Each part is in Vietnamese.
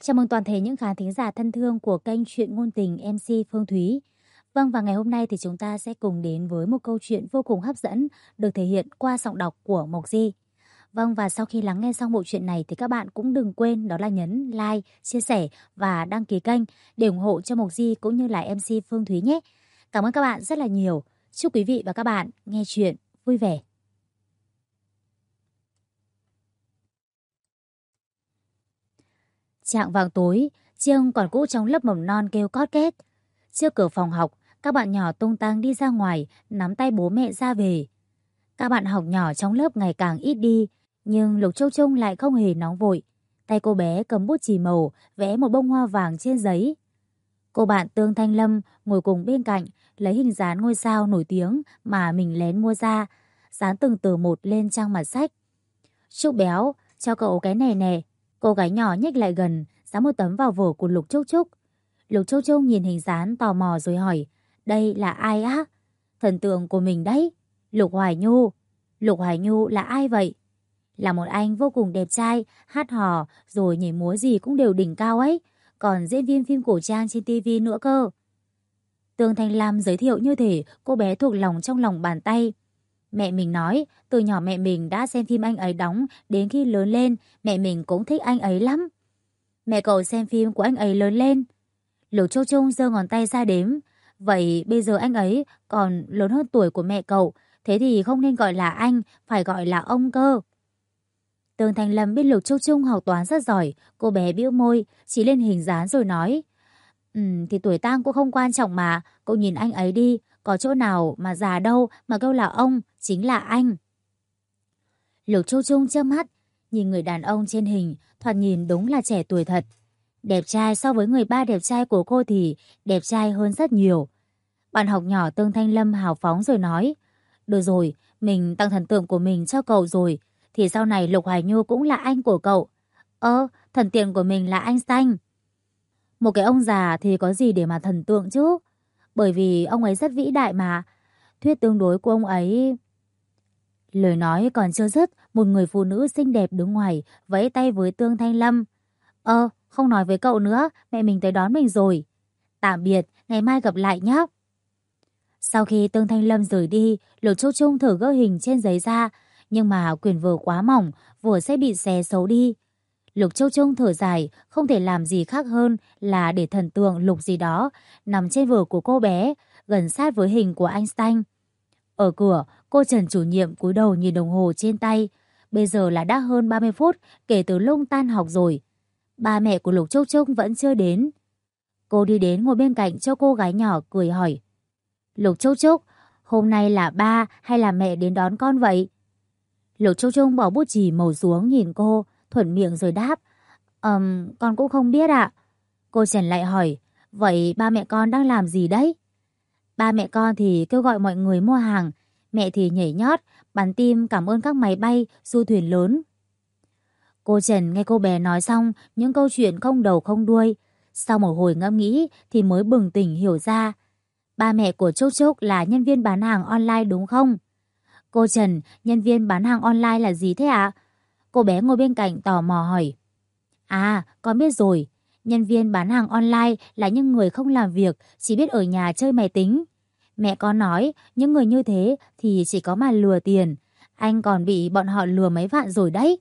Chào mừng toàn thể những khán thính giả thân thương của kênh Chuyện Ngôn Tình MC Phương Thúy. Vâng, và ngày hôm nay thì chúng ta sẽ cùng đến với một câu chuyện vô cùng hấp dẫn được thể hiện qua giọng đọc của Mộc Di. Vâng, và sau khi lắng nghe xong bộ truyện này thì các bạn cũng đừng quên đó là nhấn like, chia sẻ và đăng ký kênh để ủng hộ cho Mộc Di cũng như là MC Phương Thúy nhé. Cảm ơn các bạn rất là nhiều. Chúc quý vị và các bạn nghe chuyện vui vẻ. Chạng vạng tối, chiêng còn cũ trong lớp mầm non kêu cót két. Trước cửa phòng học, các bạn nhỏ tung tăng đi ra ngoài, nắm tay bố mẹ ra về. Các bạn học nhỏ trong lớp ngày càng ít đi, nhưng Lục Châu Trung lại không hề nóng vội. Tay cô bé cầm bút chì màu, vẽ một bông hoa vàng trên giấy. Cô bạn Tương Thanh Lâm ngồi cùng bên cạnh, lấy hình dán ngôi sao nổi tiếng mà mình lén mua ra, dán từng từ một lên trang mặt sách. Trúc béo, cho cậu cái này nè. Cô gái nhỏ nhích lại gần, dán một tấm vào vở của Lục Trúc Trúc. Lục Châu Châu nhìn hình dán tò mò rồi hỏi, đây là ai á? Thần tượng của mình đấy, Lục Hoài Nhu. Lục Hoài Nhu là ai vậy? Là một anh vô cùng đẹp trai, hát hò rồi nhảy múa gì cũng đều đỉnh cao ấy, còn diễn viên phim cổ trang trên TV nữa cơ. Tương Thanh Lam giới thiệu như thể cô bé thuộc lòng trong lòng bàn tay. Mẹ mình nói, từ nhỏ mẹ mình đã xem phim anh ấy đóng, đến khi lớn lên, mẹ mình cũng thích anh ấy lắm. Mẹ cậu xem phim của anh ấy lớn lên. Lục Châu Trung giơ ngón tay ra đếm. Vậy bây giờ anh ấy còn lớn hơn tuổi của mẹ cậu, thế thì không nên gọi là anh, phải gọi là ông cơ. Tương Thanh Lâm biết Lục Châu Trung học toán rất giỏi, cô bé bĩu môi, chỉ lên hình dán rồi nói. Thì tuổi tác cũng không quan trọng mà, cậu nhìn anh ấy đi, có chỗ nào mà già đâu mà kêu là ông, chính là anh. Lục Châu Trung chớp mắt, nhìn người đàn ông trên hình, thoạt nhìn đúng là trẻ tuổi thật. Đẹp trai so với người ba đẹp trai của cô thì đẹp trai hơn rất nhiều. Bạn học nhỏ Tương Thanh Lâm hào phóng rồi nói, được rồi, mình tặng thần tượng của mình cho cậu rồi, thì sau này Lục Hoài Nhu cũng là anh của cậu. Thần tượng của mình là anh Xanh. Một cái ông già thì có gì để mà thần tượng chứ? Bởi vì ông ấy rất vĩ đại mà. Thuyết tương đối của ông ấy... Lời nói còn chưa dứt, một người phụ nữ xinh đẹp đứng ngoài, vẫy tay với Tương Thanh Lâm. Không nói với cậu nữa, mẹ mình tới đón mình rồi. Tạm biệt, ngày mai gặp lại nhé. Sau khi Tương Thanh Lâm rời đi, Lục Châu Trung thử gỡ hình trên giấy ra, nhưng mà quyển vở quá mỏng, vở sẽ bị xé xấu đi. Lục Châu Trung thở dài, không thể làm gì khác hơn là để thần tượng Lục gì đó nằm trên vở của cô bé, gần sát với hình của anh Stanh. Ở cửa, cô Trần chủ nhiệm cúi đầu nhìn đồng hồ trên tay. Bây giờ là đã hơn 30 phút kể từ lúc tan học rồi. Ba mẹ của Lục Châu Trung vẫn chưa đến. Cô đi đến ngồi bên cạnh cho cô gái nhỏ cười hỏi. Lục Châu Trúc, hôm nay là ba hay là mẹ đến đón con vậy? Lục Châu Trung bỏ bút chì màu xuống nhìn cô, thuận miệng rồi đáp. Con cũng không biết ạ. Cô Trần lại hỏi, vậy ba mẹ con đang làm gì đấy? Ba mẹ con thì kêu gọi mọi người mua hàng, mẹ thì nhảy nhót, bắn tim cảm ơn các máy bay, du thuyền lớn. Cô Trần nghe cô bé nói xong những câu chuyện không đầu không đuôi. Sau một hồi ngẫm nghĩ thì mới bừng tỉnh hiểu ra. Ba mẹ của Trúc Trúc là nhân viên bán hàng online đúng không? Cô Trần, nhân viên bán hàng online là gì thế ạ? Cô bé ngồi bên cạnh tò mò hỏi. À, con biết rồi. Nhân viên bán hàng online là những người không làm việc, chỉ biết ở nhà chơi máy tính. Mẹ con nói, những người như thế thì chỉ có mà lừa tiền. Anh còn bị bọn họ lừa mấy vạn rồi đấy.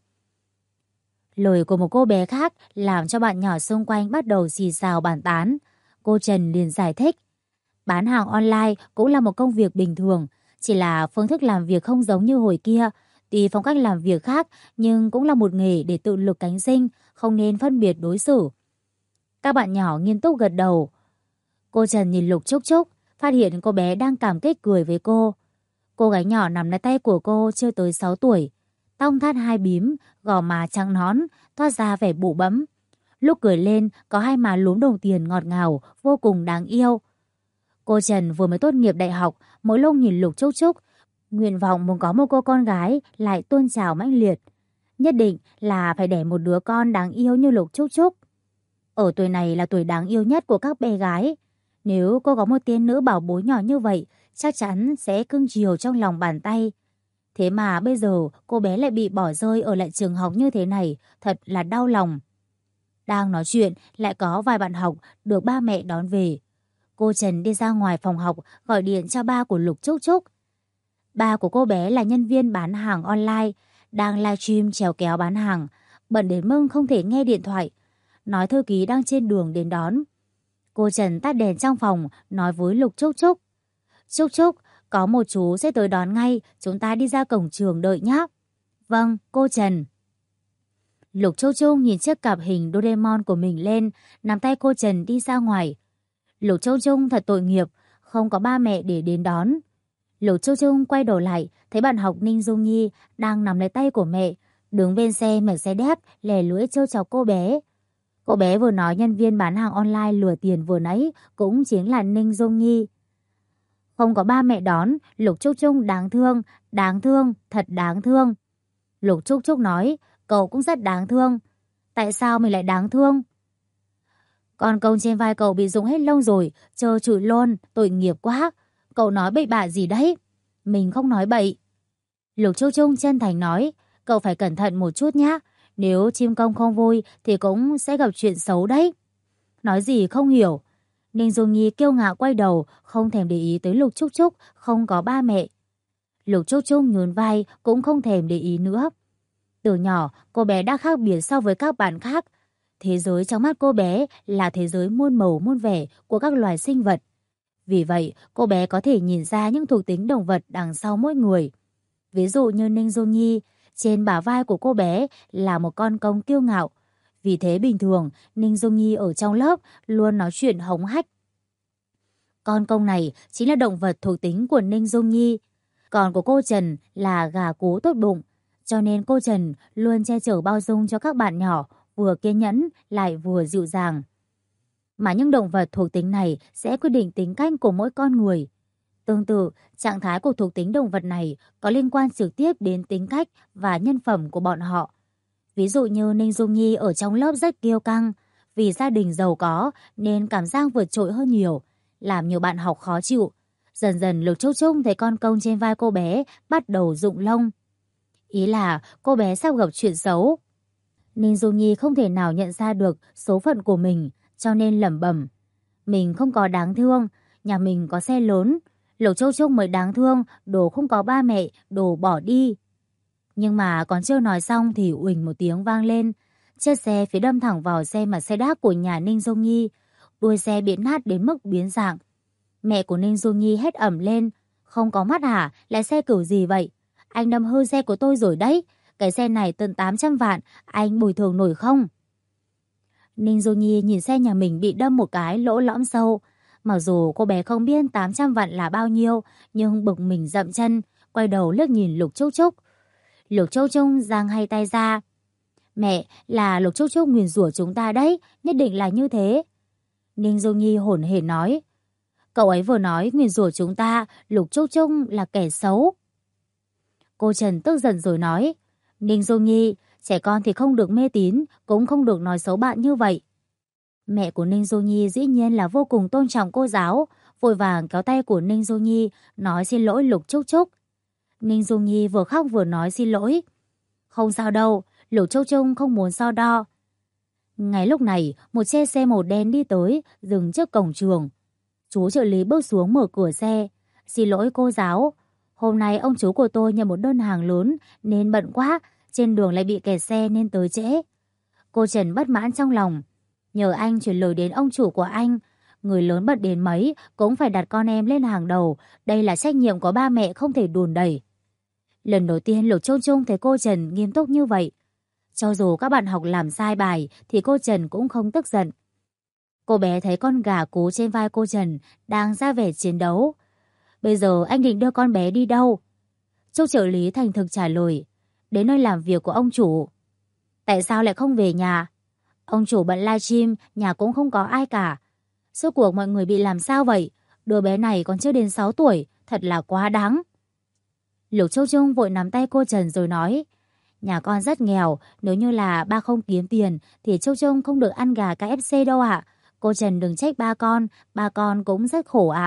Lời của một cô bé khác làm cho bạn nhỏ xung quanh bắt đầu xì xào bàn tán. Cô Trần liền giải thích. Bán hàng online cũng là một công việc bình thường, chỉ là phương thức làm việc không giống như hồi kia. Tuy phong cách làm việc khác nhưng cũng là một nghề để tự lực cánh sinh, không nên phân biệt đối xử. Các bạn nhỏ nghiêm túc gật đầu. Cô Trần nhìn Lục Trúc Trúc, phát hiện cô bé đang cảm kích cười với cô. Cô gái nhỏ nằm lấy tay của cô chưa tới 6 tuổi. Tóc thắt hai bím, gò má trắng nón, toát ra vẻ bụ bẫm. Lúc cười lên có hai má lúm đồng tiền ngọt ngào, vô cùng đáng yêu. Cô Trần vừa mới tốt nghiệp đại học, mỗi lúc nhìn Lục Trúc Trúc, nguyện vọng muốn có một cô con gái lại tuôn trào mãnh liệt. Nhất định là phải đẻ một đứa con đáng yêu như Lục Trúc Trúc. Ở tuổi này là tuổi đáng yêu nhất của các bé gái. Nếu cô có một tiên nữ bảo bối nhỏ như vậy, chắc chắn sẽ cưng chiều trong lòng bàn tay. Thế mà bây giờ cô bé lại bị bỏ rơi ở lại trường học như thế này, thật là đau lòng. Đang nói chuyện, lại có vài bạn học được ba mẹ đón về. Cô Trần đi ra ngoài phòng học gọi điện cho ba của Lục Trúc Trúc. Ba của cô bé là nhân viên bán hàng online, đang livestream chèo kéo bán hàng, bận đến mức không thể nghe điện thoại. Nói thư ký đang trên đường đến đón. Cô Trần tắt đèn trong phòng, nói với Lục Trúc Trúc. Trúc Trúc, có một chú sẽ tới đón ngay, chúng ta đi ra cổng trường đợi nhé. Vâng, cô Trần. Lục Trúc Trúc nhìn chiếc cặp hình Doraemon của mình lên, nắm tay cô Trần đi ra ngoài. Lục Trúc Trúc thật tội nghiệp, không có ba mẹ để đến đón. Lục Trúc Trúc quay đầu lại, thấy bạn học Ninh Dung Nhi đang nắm lấy tay của mẹ, đứng bên xe Mercedes lè lưỡi trêu chọc cô bé. Cô bé vừa nói nhân viên bán hàng online lừa tiền vừa nãy cũng chính là Ninh Dung Nhi. Không có ba mẹ đón, Lục Trúc Trúc đáng thương, thật đáng thương. Lục Trúc Trúc nói, cậu cũng rất đáng thương. Tại sao mình lại đáng thương? Con công trên vai cậu bị rụng hết lông rồi, trơ trụi luôn, tội nghiệp quá. Cậu nói bậy bạ gì đấy? Mình không nói bậy. Lục Trúc Trúc chân thành nói, cậu phải cẩn thận một chút nhé. Nếu chim công không vui thì cũng sẽ gặp chuyện xấu đấy. Nói gì không hiểu. Ninh Dung Nhi kiêu ngạo quay đầu, không thèm để ý tới Lục Trúc Trúc, không có ba mẹ. Lục Trúc Trúc nhún vai, cũng không thèm để ý nữa. Từ nhỏ, cô bé đã khác biệt so với các bạn khác. Thế giới trong mắt cô bé là thế giới muôn màu muôn vẻ của các loài sinh vật. Vì vậy, cô bé có thể nhìn ra những thuộc tính động vật đằng sau mỗi người. Ví dụ như Ninh Dung Nhi, trên bả vai của cô bé là một con công kiêu ngạo. Vì thế bình thường, Ninh Dung Nhi ở trong lớp luôn nói chuyện hống hách. Con công này chính là động vật thuộc tính của Ninh Dung Nhi. Còn của cô Trần là gà cú tốt bụng. Cho nên cô Trần luôn che chở bao dung cho các bạn nhỏ, vừa kiên nhẫn lại vừa dịu dàng. Mà những động vật thuộc tính này sẽ quyết định tính cách của mỗi con người. Tương tự, trạng thái của thuộc tính động vật này có liên quan trực tiếp đến tính cách và nhân phẩm của bọn họ. Ví dụ như Ninh Dung Nhi ở trong lớp rất kiêu căng, vì gia đình giàu có nên cảm giác vượt trội hơn nhiều, làm nhiều bạn học khó chịu. Dần dần Lục Trúc Trúc thấy con công trên vai cô bé bắt đầu rụng lông. Ý là cô bé sắp gặp chuyện xấu. Ninh Dung Nhi không thể nào nhận ra được số phận của mình, cho nên lẩm bẩm. Mình không có đáng thương, nhà mình có xe lớn. Lục Trúc Trúc mới đáng thương, đồ không có ba mẹ, đồ bỏ đi. Nhưng mà còn chưa nói xong thì uỳnh một tiếng vang lên. Chiếc xe phía đâm thẳng vào xe Mercedes của nhà Ninh Dung Nhi. Đuôi xe bị nát đến mức biến dạng. Mẹ của Ninh Dung Nhi hét ẩm lên. Không có mắt hả? Lái xe kiểu gì vậy? Anh đâm hư xe của tôi rồi đấy. Cái xe này tận 800 vạn, anh bồi thường nổi không? Ninh Dung Nhi nhìn xe nhà mình bị đâm một cái lỗ lõm sâu. Mặc dù cô bé không biết 800 vạn là bao nhiêu, nhưng bực mình dậm chân, quay đầu liếc nhìn Lục Trúc Trúc. Lục Trúc Trúc giang hai tay ra. Mẹ, là Lục Trúc Trúc nguyền rủa chúng ta đấy, nhất định là như thế. Ninh Dung Nhi hổn hển nói. Cậu ấy vừa nói nguyền rủa chúng ta, Lục Trúc Trúc là kẻ xấu. Cô Trần tức giận rồi nói. Ninh Dung Nhi, trẻ con thì không được mê tín, cũng không được nói xấu bạn như vậy. Mẹ của Ninh Dung Nhi dĩ nhiên là vô cùng tôn trọng cô giáo, vội vàng kéo tay của Ninh Dung Nhi, nói xin lỗi Lục Trúc Trúc. Ninh Dung Nhi vừa khóc vừa nói xin lỗi. Không sao đâu, Lục Trúc Trúc không muốn so đo. Ngay lúc này, một chiếc xe màu đen đi tới, dừng trước cổng trường. Chú trợ lý bước xuống mở cửa xe. Xin lỗi cô giáo, hôm nay ông chú của tôi nhận một đơn hàng lớn nên bận quá, trên đường lại bị kẹt xe nên tới trễ. Cô Trần bất mãn trong lòng. Nhờ anh chuyển lời đến ông chủ của anh. Người lớn bận đến mấy cũng phải đặt con em lên hàng đầu. Đây là trách nhiệm của ba mẹ không thể đùn đẩy. Lần đầu tiên Lục Trúc Trúc thấy cô Trần nghiêm túc như vậy. Cho dù các bạn học làm sai bài thì cô Trần cũng không tức giận. Cô bé thấy con gà cú trên vai cô Trần đang ra vẻ chiến đấu. Bây giờ anh định đưa con bé đi đâu? Trúc trợ lý thành thực trả lời. Đến nơi làm việc của ông chủ. Tại sao lại không về nhà? Ông chủ bận livestream, nhà cũng không có ai cả. Suốt cuộc mọi người bị làm sao vậy? Đứa bé này còn chưa đến 6 tuổi, thật là quá đáng. Lục Trúc Trúc vội nắm tay cô Trần rồi nói. Nhà con rất nghèo, nếu như là ba không kiếm tiền thì Trúc Trúc không được ăn gà KFC đâu ạ. Cô Trần đừng trách ba con cũng rất khổ ạ.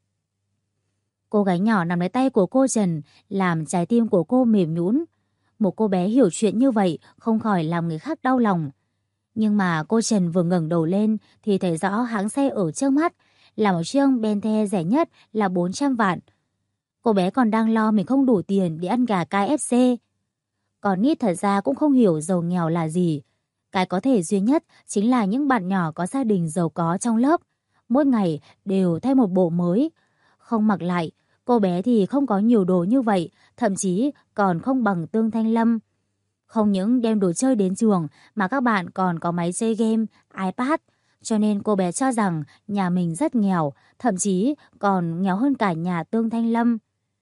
Cô gái nhỏ nắm lấy tay của cô Trần, làm trái tim của cô mềm nhũn. Một cô bé hiểu chuyện như vậy không khỏi làm người khác đau lòng. Nhưng mà cô Trần vừa ngẩng đầu lên thì thấy rõ hãng xe ở trước mắt là một chiếc Bentley rẻ nhất là 400 vạn. Cô bé còn đang lo mình không đủ tiền để ăn gà KFC. Còn nít thật ra cũng không hiểu giàu nghèo là gì. Cái có thể duy nhất chính là những bạn nhỏ có gia đình giàu có trong lớp. Mỗi ngày đều thay một bộ mới. Không mặc lại, cô bé thì không có nhiều đồ như vậy, thậm chí còn không bằng Tương Thanh Lâm. Không những đem đồ chơi đến trường mà các bạn còn có máy chơi game, iPad. Cho nên cô bé cho rằng nhà mình rất nghèo, thậm chí còn nghèo hơn cả nhà Tương Thanh Lâm.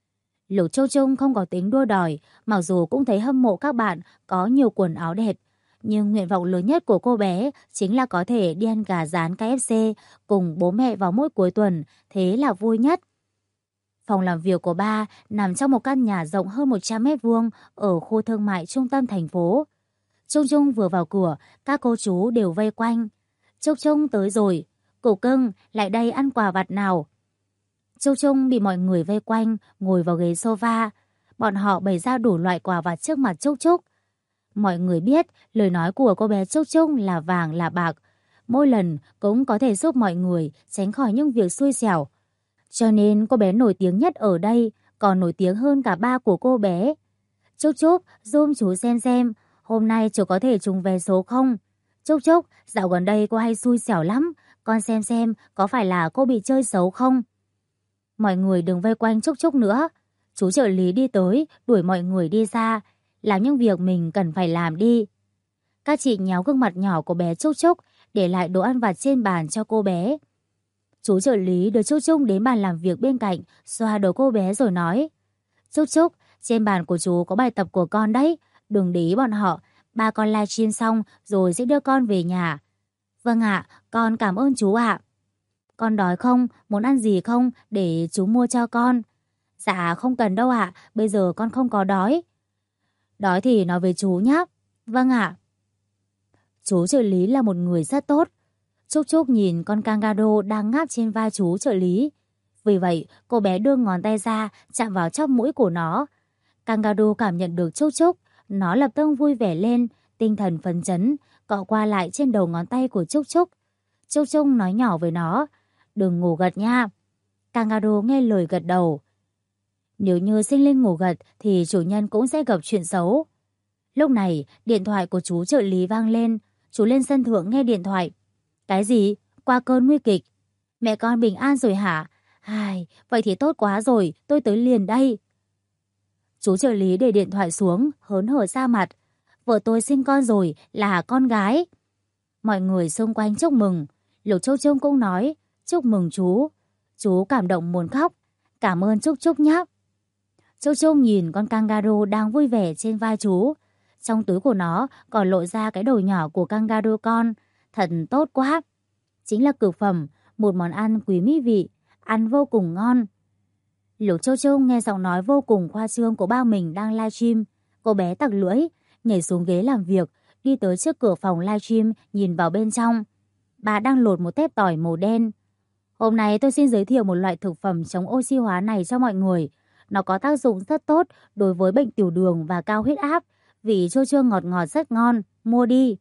Lục Châu Trung không có tính đua đòi, mặc dù cũng thấy hâm mộ các bạn có nhiều quần áo đẹp. Nhưng nguyện vọng lớn nhất của cô bé chính là có thể đi ăn gà rán KFC cùng bố mẹ vào mỗi cuối tuần, thế là vui nhất. Phòng làm việc của ba nằm trong một căn nhà rộng hơn 100 mét vuông ở khu thương mại trung tâm thành phố. Trung Trung vừa vào cửa, các cô chú đều vây quanh. Trung Trung tới rồi, củ cưng, lại đây ăn quà vặt nào. Trung Trung bị mọi người vây quanh, ngồi vào ghế sofa. Bọn họ bày ra đủ loại quà vặt trước mặt Trúc Trúc. Mọi người biết lời nói của cô bé Trúc Trúc là vàng là bạc. Mỗi lần cũng có thể giúp mọi người tránh khỏi những việc xui xẻo. Cho nên cô bé nổi tiếng nhất ở đây, còn nổi tiếng hơn cả ba của cô bé. Trúc Trúc, giúp chú xem, hôm nay chú có thể trúng vé số không? Trúc Trúc, dạo gần đây cô hay xui xẻo lắm, con xem có phải là cô bị chơi xấu không? Mọi người đừng vây quanh Trúc Trúc nữa. Chú trợ lý đi tới, đuổi mọi người đi ra, làm những việc mình cần phải làm đi. Các chị nhéo gương mặt nhỏ của bé Trúc Trúc, để lại đồ ăn vặt trên bàn cho cô bé. Chú trợ lý đưa Trúc Trúc đến bàn làm việc bên cạnh, xoa đầu cô bé rồi nói: Trúc Trúc, trên bàn của chú có bài tập của con đấy, đừng để ý bọn họ, ba con livestream xong rồi sẽ đưa con về nhà. Vâng ạ, con cảm ơn chú ạ. Con đói không, muốn ăn gì không để chú mua cho con? Dạ không cần đâu ạ, bây giờ con không có đói. Đói thì nói với chú nhé. Vâng ạ. Chú trợ lý là một người rất tốt. Trúc Trúc nhìn con kangaroo đang ngáp trên vai chú trợ lý. Vì vậy, cô bé đưa ngón tay ra, chạm vào chóp mũi của nó. Kangaroo cảm nhận được Trúc Trúc, nó lập tức vui vẻ lên, tinh thần phấn chấn, cọ qua lại trên đầu ngón tay của Trúc Trúc. Trúc Trúc nói nhỏ với nó: đừng ngủ gật nha. Kangaroo nghe lời gật đầu. Nếu như sinh linh ngủ gật thì chủ nhân cũng sẽ gặp chuyện xấu. Lúc này, điện thoại của chú trợ lý vang lên. Chú lên sân thượng nghe điện thoại. Cái gì? Qua cơn nguy kịch. Mẹ con bình an rồi hả? Ai, vậy thì tốt quá rồi, tôi tới liền đây. Chú trợ lý để điện thoại xuống, hớn hở ra mặt. Vợ tôi sinh con rồi, là con gái. Mọi người xung quanh chúc mừng. Lục Châu Trông cũng nói: chúc mừng chú. Chú cảm động muốn khóc. Cảm ơn Trúc Trúc nhé. Trúc Trúc nhìn con kangaroo đang vui vẻ trên vai chú. Trong túi của nó còn lộ ra cái đầu nhỏ của kangaroo con. Thật tốt quá. Chính là cực phẩm, một món ăn quý mỹ vị, ăn vô cùng ngon. Lục Châu Trúc nghe giọng nói vô cùng khoa trương của ba mình đang livestream. Cô bé tặc lưỡi, nhảy xuống ghế làm việc, đi tới trước cửa phòng livestream nhìn vào bên trong. Bà đang lột một tép tỏi màu đen. Hôm nay tôi xin giới thiệu một loại thực phẩm chống oxy hóa này cho mọi người. Nó có tác dụng rất tốt đối với bệnh tiểu đường và cao huyết áp, vị chua chua ngọt ngọt rất ngon, mua đi.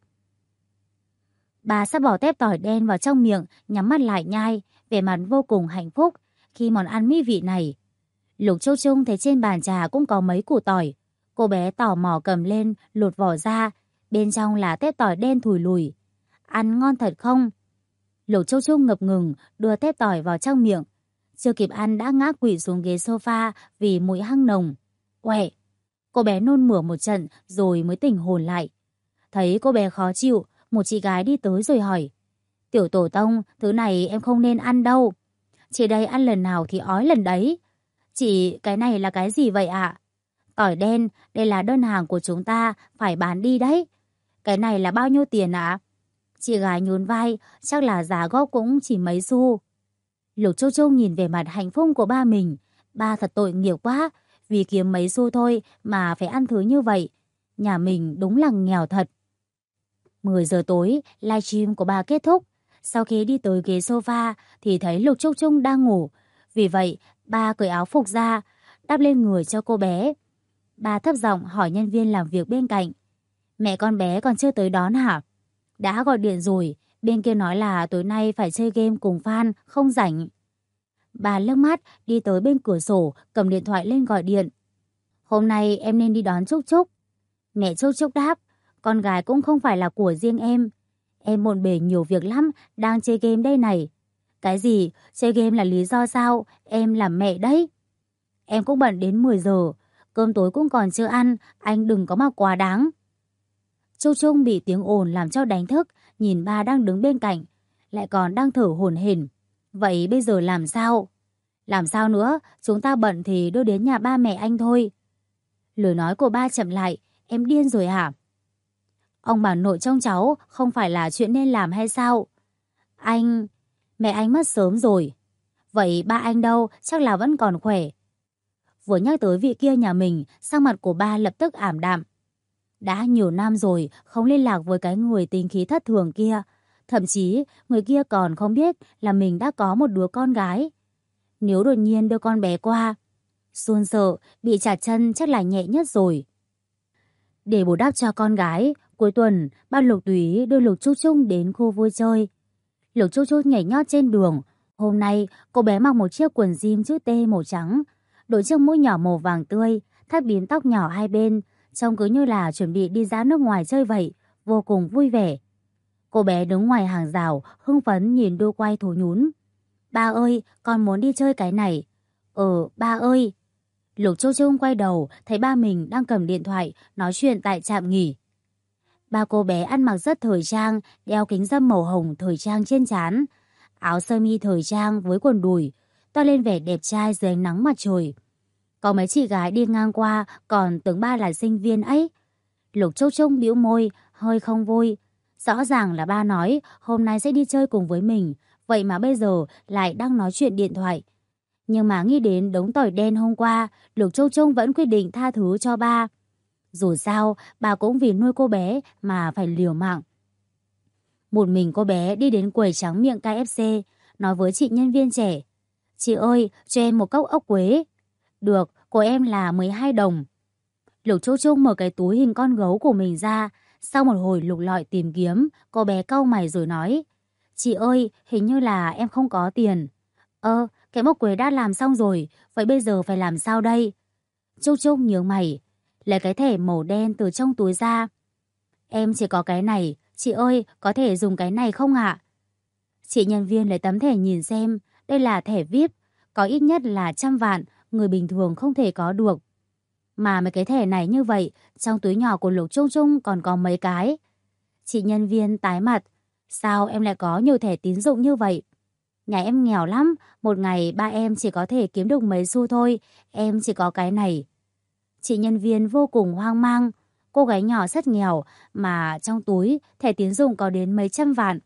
Bà sắp bỏ tép tỏi đen vào trong miệng, nhắm mắt lại nhai, vẻ mặt vô cùng hạnh phúc khi món ăn mỹ vị này. Lục Châu Trung thấy trên bàn trà cũng có mấy củ tỏi. Cô bé tò mò cầm lên, lột vỏ ra. Bên trong là tép tỏi đen thùi lùi. Ăn ngon thật không? Lục Châu Trung ngập ngừng đưa tép tỏi vào trong miệng. Chưa kịp ăn đã ngã quỵ xuống ghế sofa vì mùi hăng nồng. Uệ! Cô bé nôn mửa một trận rồi mới tỉnh hồn lại. Thấy cô bé khó chịu, một chị gái đi tới rồi hỏi: Tiểu tổ tông, thứ này em không nên ăn đâu. Chị đây ăn lần nào thì ói lần đấy. Chị, cái này là cái gì vậy ạ? Tỏi đen, đây là đơn hàng của chúng ta, phải bán đi đấy. Cái này là bao nhiêu tiền ạ? Chị gái nhún vai, chắc là giá góp cũng chỉ mấy xu. Lục Châu Châu nhìn về mặt hạnh phúc của ba mình. Ba thật tội nghiệp quá, vì kiếm mấy xu thôi mà phải ăn thứ như vậy. Nhà mình đúng là nghèo thật. 10 giờ tối, livestream của bà kết thúc. Sau khi đi tới ghế sofa thì thấy Lục Trúc Trung đang ngủ. Vì vậy, ba cởi áo phục ra, đắp lên người cho cô bé. Ba thấp giọng hỏi nhân viên làm việc bên cạnh: Mẹ con bé còn chưa tới đón hả? Đã gọi điện rồi, bên kia nói là tối nay phải chơi game cùng fan, không rảnh. Bà lướt mắt đi tới bên cửa sổ, cầm điện thoại lên gọi điện. Hôm nay em nên đi đón Trúc Trúc. Mẹ Trúc Trúc đáp, con gái cũng không phải là của riêng em. Em bộn bề nhiều việc lắm, đang chơi game đây này. Cái gì? Chơi game là lý do sao? Em là mẹ đấy. Em cũng bận đến 10 giờ, cơm tối cũng còn chưa ăn, anh đừng có mà quá đáng. Trúc Trúc bị tiếng ồn làm cho đánh thức, nhìn ba đang đứng bên cạnh, lại còn đang thở hổn hển. Vậy bây giờ làm sao? Làm sao nữa, chúng ta bận thì đưa đến nhà ba mẹ anh thôi. Lời nói của ba chậm lại, em điên rồi hả? Ông bà nội trông cháu không phải là chuyện nên làm hay sao? Mẹ anh mất sớm rồi. Vậy ba anh đâu, chắc là vẫn còn khỏe. Vừa nhắc tới vị kia nhà mình, sắc mặt của ba lập tức ảm đạm. Đã nhiều năm rồi không liên lạc với cái người tính khí thất thường kia. Thậm chí người kia còn không biết là mình đã có một đứa con gái. Nếu đột nhiên đưa con bé qua, run sợ, bị chặt chân chắc là nhẹ nhất rồi. Để bù đắp cho con gái, cuối tuần ba Lục Túy đưa Lục Trúc Trúc đến khu vui chơi. Lục Trúc Trúc nhảy nhót trên đường. Hôm nay cô bé mặc một chiếc quần jean chữ T màu trắng, đội chiếc mũ nhỏ màu vàng tươi, thắt bím tóc nhỏ hai bên, trông cứ như là chuẩn bị đi ra nước ngoài chơi vậy, vô cùng vui vẻ. Cô bé đứng ngoài hàng rào, hưng phấn nhìn đu quay thú nhún. Ba ơi, con muốn đi chơi cái này. Ba ơi. Lục Trúc Trúc quay đầu, thấy ba mình đang cầm điện thoại, nói chuyện tại trạm nghỉ. Ba cô bé ăn mặc rất thời trang, đeo kính râm màu hồng thời trang trên trán, áo sơ mi thời trang với quần đùi, toa lên vẻ đẹp trai dưới ánh nắng mặt trời. Có mấy chị gái đi ngang qua còn tưởng ba là sinh viên ấy. Lục Trúc Trúc bĩu môi, hơi không vui. Rõ ràng là ba nói hôm nay sẽ đi chơi cùng với mình, vậy mà bây giờ lại đang nói chuyện điện thoại. Nhưng mà nghĩ đến đống tỏi đen hôm qua, Lục Trúc Trúc vẫn quyết định tha thứ cho ba. Dù sao, bà cũng vì nuôi cô bé mà phải liều mạng. Một mình cô bé đi đến quầy tráng miệng KFC, nói với chị nhân viên trẻ. Chị ơi, cho em một cốc ốc quế. Được, của em là 12 đồng. Lục Trúc Trúc mở cái túi hình con gấu của mình ra. Sau một hồi lục lọi tìm kiếm, cô bé cau mày rồi nói. Chị ơi, hình như là em không có tiền. Cái ốc quế đã làm xong rồi, vậy bây giờ phải làm sao đây? Trúc Trúc nhướng mày, lấy cái thẻ màu đen từ trong túi ra. Em chỉ có cái này, chị ơi, có thể dùng cái này không ạ? Chị nhân viên lấy tấm thẻ nhìn xem, đây là thẻ VIP, có ít nhất là 100 vạn, người bình thường không thể có được. Mà mấy cái thẻ này như vậy, trong túi nhỏ của Lục Trúc Trúc còn có mấy cái. Chị nhân viên tái mặt, sao em lại có nhiều thẻ tín dụng như vậy? Nhà em nghèo lắm, một ngày ba em chỉ có thể kiếm được mấy xu thôi, em chỉ có cái này. Chị nhân viên vô cùng hoang mang, cô gái nhỏ rất nghèo mà trong túi thẻ tín dụng có đến mấy trăm vạn.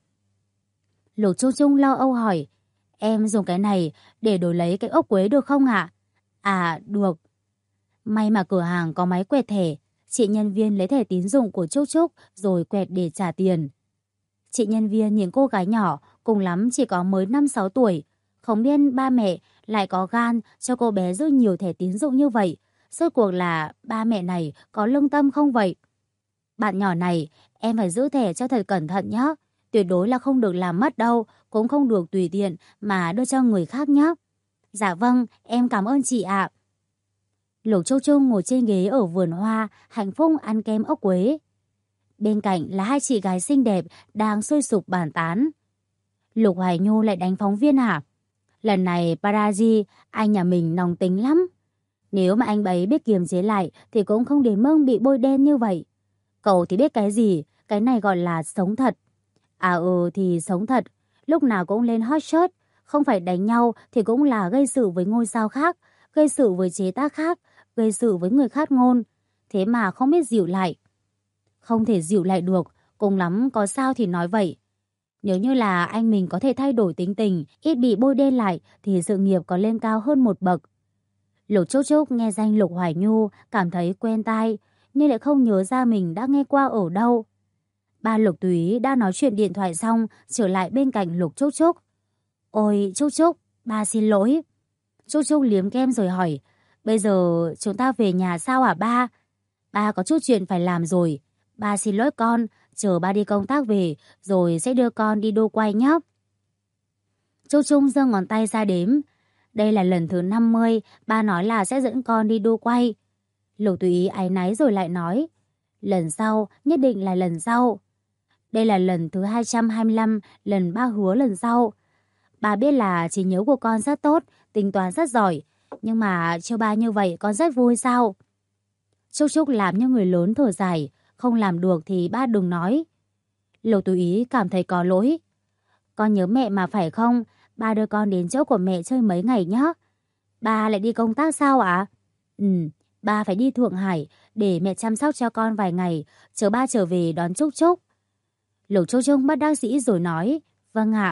Lục Trung Trung lo âu hỏi, em dùng cái này để đổi lấy cái ốc quế được không ạ? À, được. May mà cửa hàng có máy quẹt thẻ, chị nhân viên lấy thẻ tín dụng của Trúc Trúc rồi quẹt để trả tiền. Chị nhân viên nhìn cô gái nhỏ, cùng lắm chỉ có mới 5-6 tuổi, không biết ba mẹ lại có gan cho cô bé giữ nhiều thẻ tín dụng như vậy. Rốt cuộc là ba mẹ này có lương tâm không vậy? Bạn nhỏ này, em phải giữ thẻ cho thật cẩn thận nhé. Tuyệt đối là không được làm mất đâu, cũng không được tùy tiện mà đưa cho người khác nhé. Dạ vâng, em cảm ơn chị ạ. Lục Trúc Trúc ngồi trên ghế ở vườn hoa, hạnh phúc ăn kem ốc quế. Bên cạnh là hai chị gái xinh đẹp đang sôi sục bàn tán. Lục Hoài Nhu lại đánh phóng viên hả? Lần này Paraji, anh nhà mình nóng tính lắm. Nếu mà anh ấy biết kiềm chế lại thì cũng không đến mức bị bôi đen như vậy. Cậu thì biết cái gì, cái này gọi là sống thật. Thì sống thật, lúc nào cũng lên hot search, không phải đánh nhau thì cũng là gây sự với ngôi sao khác, gây sự với chế tác khác, gây sự với người khác ngôn. Thế mà không biết dịu lại. Không thể dịu lại được, cùng lắm có sao thì nói vậy. Nếu như là anh mình có thể thay đổi tính tình, ít bị bôi đen lại thì sự nghiệp có lên cao hơn một bậc. Lục Trúc Trúc nghe danh Lục Hoài Nhu cảm thấy quen tai, nhưng lại không nhớ ra mình đã nghe qua ở đâu. Ba Lục Túy đã nói chuyện điện thoại xong trở lại bên cạnh Lục Trúc Trúc. Ôi Trúc Trúc, ba xin lỗi. Trúc Trúc liếm kem rồi hỏi, bây giờ chúng ta về nhà sao hả ba? Ba có chút chuyện phải làm rồi. Ba xin lỗi con, chờ ba đi công tác về rồi sẽ đưa con đi đu quay nhé. Trúc Trúc giơ ngón tay ra đếm. Đây là lần thứ 50, ba nói là sẽ dẫn con đi đu quay. Lục Tùy Ý áy náy rồi lại nói, lần sau, nhất định là lần sau. Đây là lần thứ 225, lần ba hứa lần sau. Ba biết là trí nhớ của con rất tốt, tính toán rất giỏi, nhưng mà trêu ba như vậy con rất vui sao? Trúc Trúc làm như người lớn thở dài, không làm được thì ba đừng nói. Lục Tùy Ý cảm thấy có lỗi. Con nhớ mẹ mà phải không? Ba đưa con đến chỗ của mẹ chơi mấy ngày nhé. Ba lại đi công tác sao ạ? Ừ, ba phải đi Thượng Hải để mẹ chăm sóc cho con vài ngày, chờ ba trở về đón Trúc Trúc. Lục Trúc Trúc bất đắc dĩ rồi nói, vâng ạ.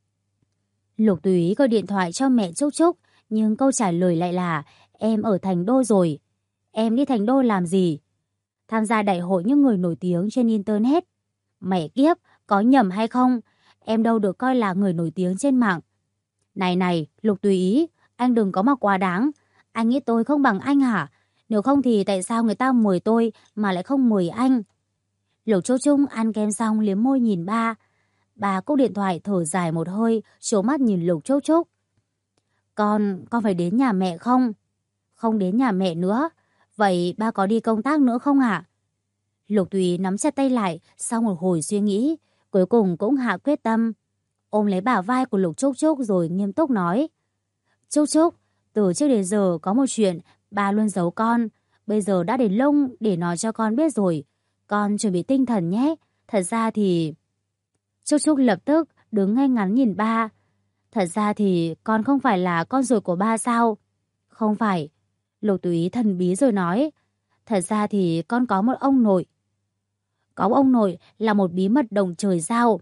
Lục Tùy Ý gọi điện thoại cho mẹ Trúc Trúc, nhưng câu trả lời lại là, em ở Thành Đô rồi. Em đi Thành Đô làm gì? Tham gia đại hội những người nổi tiếng trên Internet. Mẹ kiếp, có nhầm hay không? Em đâu được coi là người nổi tiếng trên mạng. Này, Lục Tùy Ý, anh đừng có mà quá đáng. Anh nghĩ tôi không bằng anh hả? Nếu không thì tại sao người ta mời tôi mà lại không mời anh? Lục Trúc Trúc ăn kem xong liếm môi nhìn ba. Ba cúp điện thoại thở dài một hơi, trố mắt nhìn Lục Trúc Trúc. Con phải đến nhà mẹ không? Không đến nhà mẹ nữa. Vậy ba có đi công tác nữa không ạ? Lục Tùy Ý nắm chặt tay lại, sau một hồi suy nghĩ, cuối cùng cũng hạ quyết tâm. Ôm lấy bả vai của Lục Trúc Trúc rồi nghiêm túc nói. Trúc Trúc, từ trước đến giờ có một chuyện ba luôn giấu con. Bây giờ đã đến lúc để nói cho con biết rồi. Con chuẩn bị tinh thần nhé. Thật ra thì... Trúc Trúc lập tức đứng ngay ngắn nhìn ba. Thật ra thì con không phải là con ruột của ba sao? Không phải. Lục Tùy Ý thần bí rồi nói. Thật ra thì con có một ông nội. Có ông nội là một bí mật động trời sao?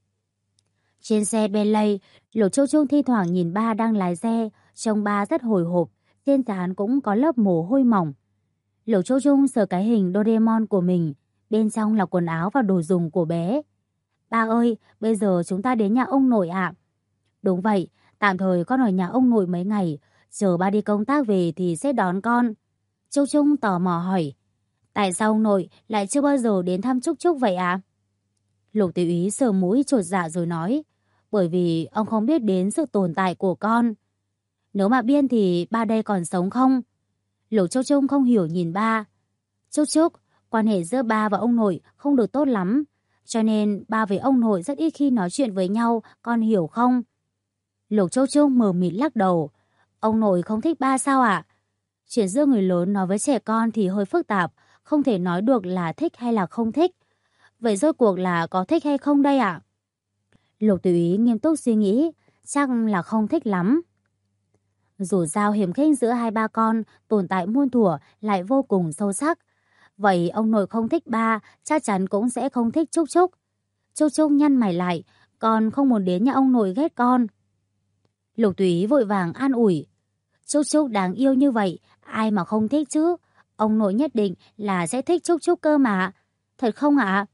Trên xe Bentley, Lục Trúc Trúc thi thoảng nhìn ba đang lái xe, trông ba rất hồi hộp, trên trán cũng có lớp mồ hôi mỏng. Lục Trúc Trúc sờ cái hình Doraemon của mình, bên trong là quần áo và đồ dùng của bé. Ba ơi, bây giờ chúng ta đến nhà ông nội ạ. Đúng vậy, tạm thời con ở nhà ông nội mấy ngày, chờ ba đi công tác về thì sẽ đón con. Trúc Trúc tò mò hỏi, tại sao ông nội lại chưa bao giờ đến thăm Trúc Trúc vậy ạ? Lục Tiểu Ý sờ mũi chột dạ rồi nói, bởi vì ông không biết đến sự tồn tại của con. Nếu mà biết thì ba đây còn sống không? Lục Trúc Trúc không hiểu nhìn ba. Trúc Trúc, quan hệ giữa ba và ông nội không được tốt lắm, cho nên ba với ông nội rất ít khi nói chuyện với nhau, con hiểu không? Lục Trúc Trúc mờ mịt lắc đầu. Ông nội không thích ba sao ạ? Chuyện giữa người lớn nói với trẻ con thì hơi phức tạp, không thể nói được là thích hay là không thích. Vậy rốt cuộc là có thích hay không đây ạ? Lục Tiểu Ý nghiêm túc suy nghĩ, chắc là không thích lắm. Dù sao hiểm khích giữa hai ba con tồn tại muôn thuở lại vô cùng sâu sắc. Vậy ông nội không thích ba, chắc chắn cũng sẽ không thích Trúc Trúc. Trúc Trúc nhăn mày lại, con không muốn đến nhà ông nội ghét con. Lục Tùy Ý vội vàng an ủi. Trúc Trúc đáng yêu như vậy, ai mà không thích chứ? Ông nội nhất định là sẽ thích Trúc Trúc cơ mà. Thật không ạ?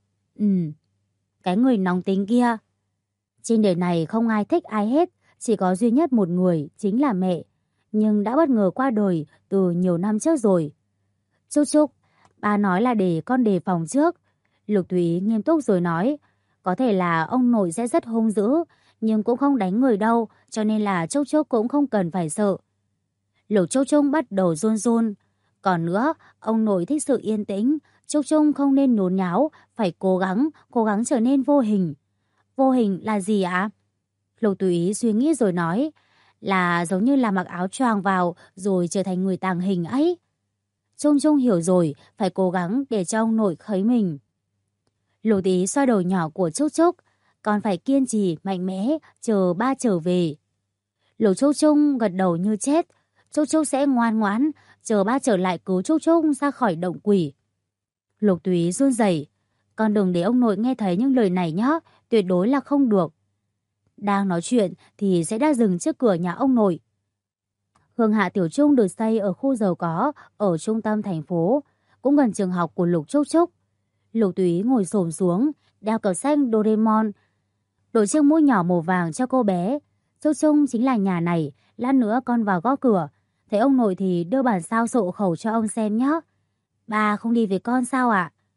Cái người nóng tính kia. Trên đời này không ai thích ai hết, chỉ có duy nhất một người, chính là mẹ. Nhưng đã bất ngờ qua đời từ nhiều năm trước rồi. Trúc Trúc, ba nói là để con đề phòng trước. Lục Tùy Ý nghiêm túc rồi nói, có thể là ông nội sẽ rất hung dữ, nhưng cũng không đánh người đâu, cho nên là Trúc Trúc cũng không cần phải sợ. Lục Trúc Trúc bắt đầu run run. Còn nữa, ông nội thích sự yên tĩnh, Trúc Trúc không nên nhốn nháo, phải cố gắng trở nên vô hình. Vô hình là gì ạ? Lục Tùy Ý suy nghĩ rồi nói, là giống như là mặc áo choàng vào rồi trở thành người tàng hình ấy. Trung Trung hiểu rồi, phải cố gắng để cho ông nội khấy mình. Lục Tùy Ý xoa đầu nhỏ của Trúc Trúc, con phải kiên trì, mạnh mẽ, chờ ba trở về. Lục Trúc Trúc gật đầu như chết, Trúc Trúc sẽ ngoan ngoãn, chờ ba trở lại cứu Trúc Trúc ra khỏi động quỷ. Lục Tùy Ý run rẩy, con đừng để ông nội nghe thấy những lời này nhé, tuyệt đối là không được. Đang nói chuyện thì sẽ đã dừng trước cửa nhà ông nội. Hương Hạ Tiểu Trung được xây ở khu giàu có ở trung tâm thành phố, cũng gần trường học của Lục Trúc Trúc. Lục Tùy Ý ngồi xổm xuống, đeo cặp sách Doraemon, đổi chiếc mũ nhỏ màu vàng cho cô bé. Trúc Trúc chính là nhà này, lát nữa con vào gõ cửa. Thấy ông nội thì đưa bản sao sổ khẩu cho ông xem nhé. Ba không đi với con sao ạ?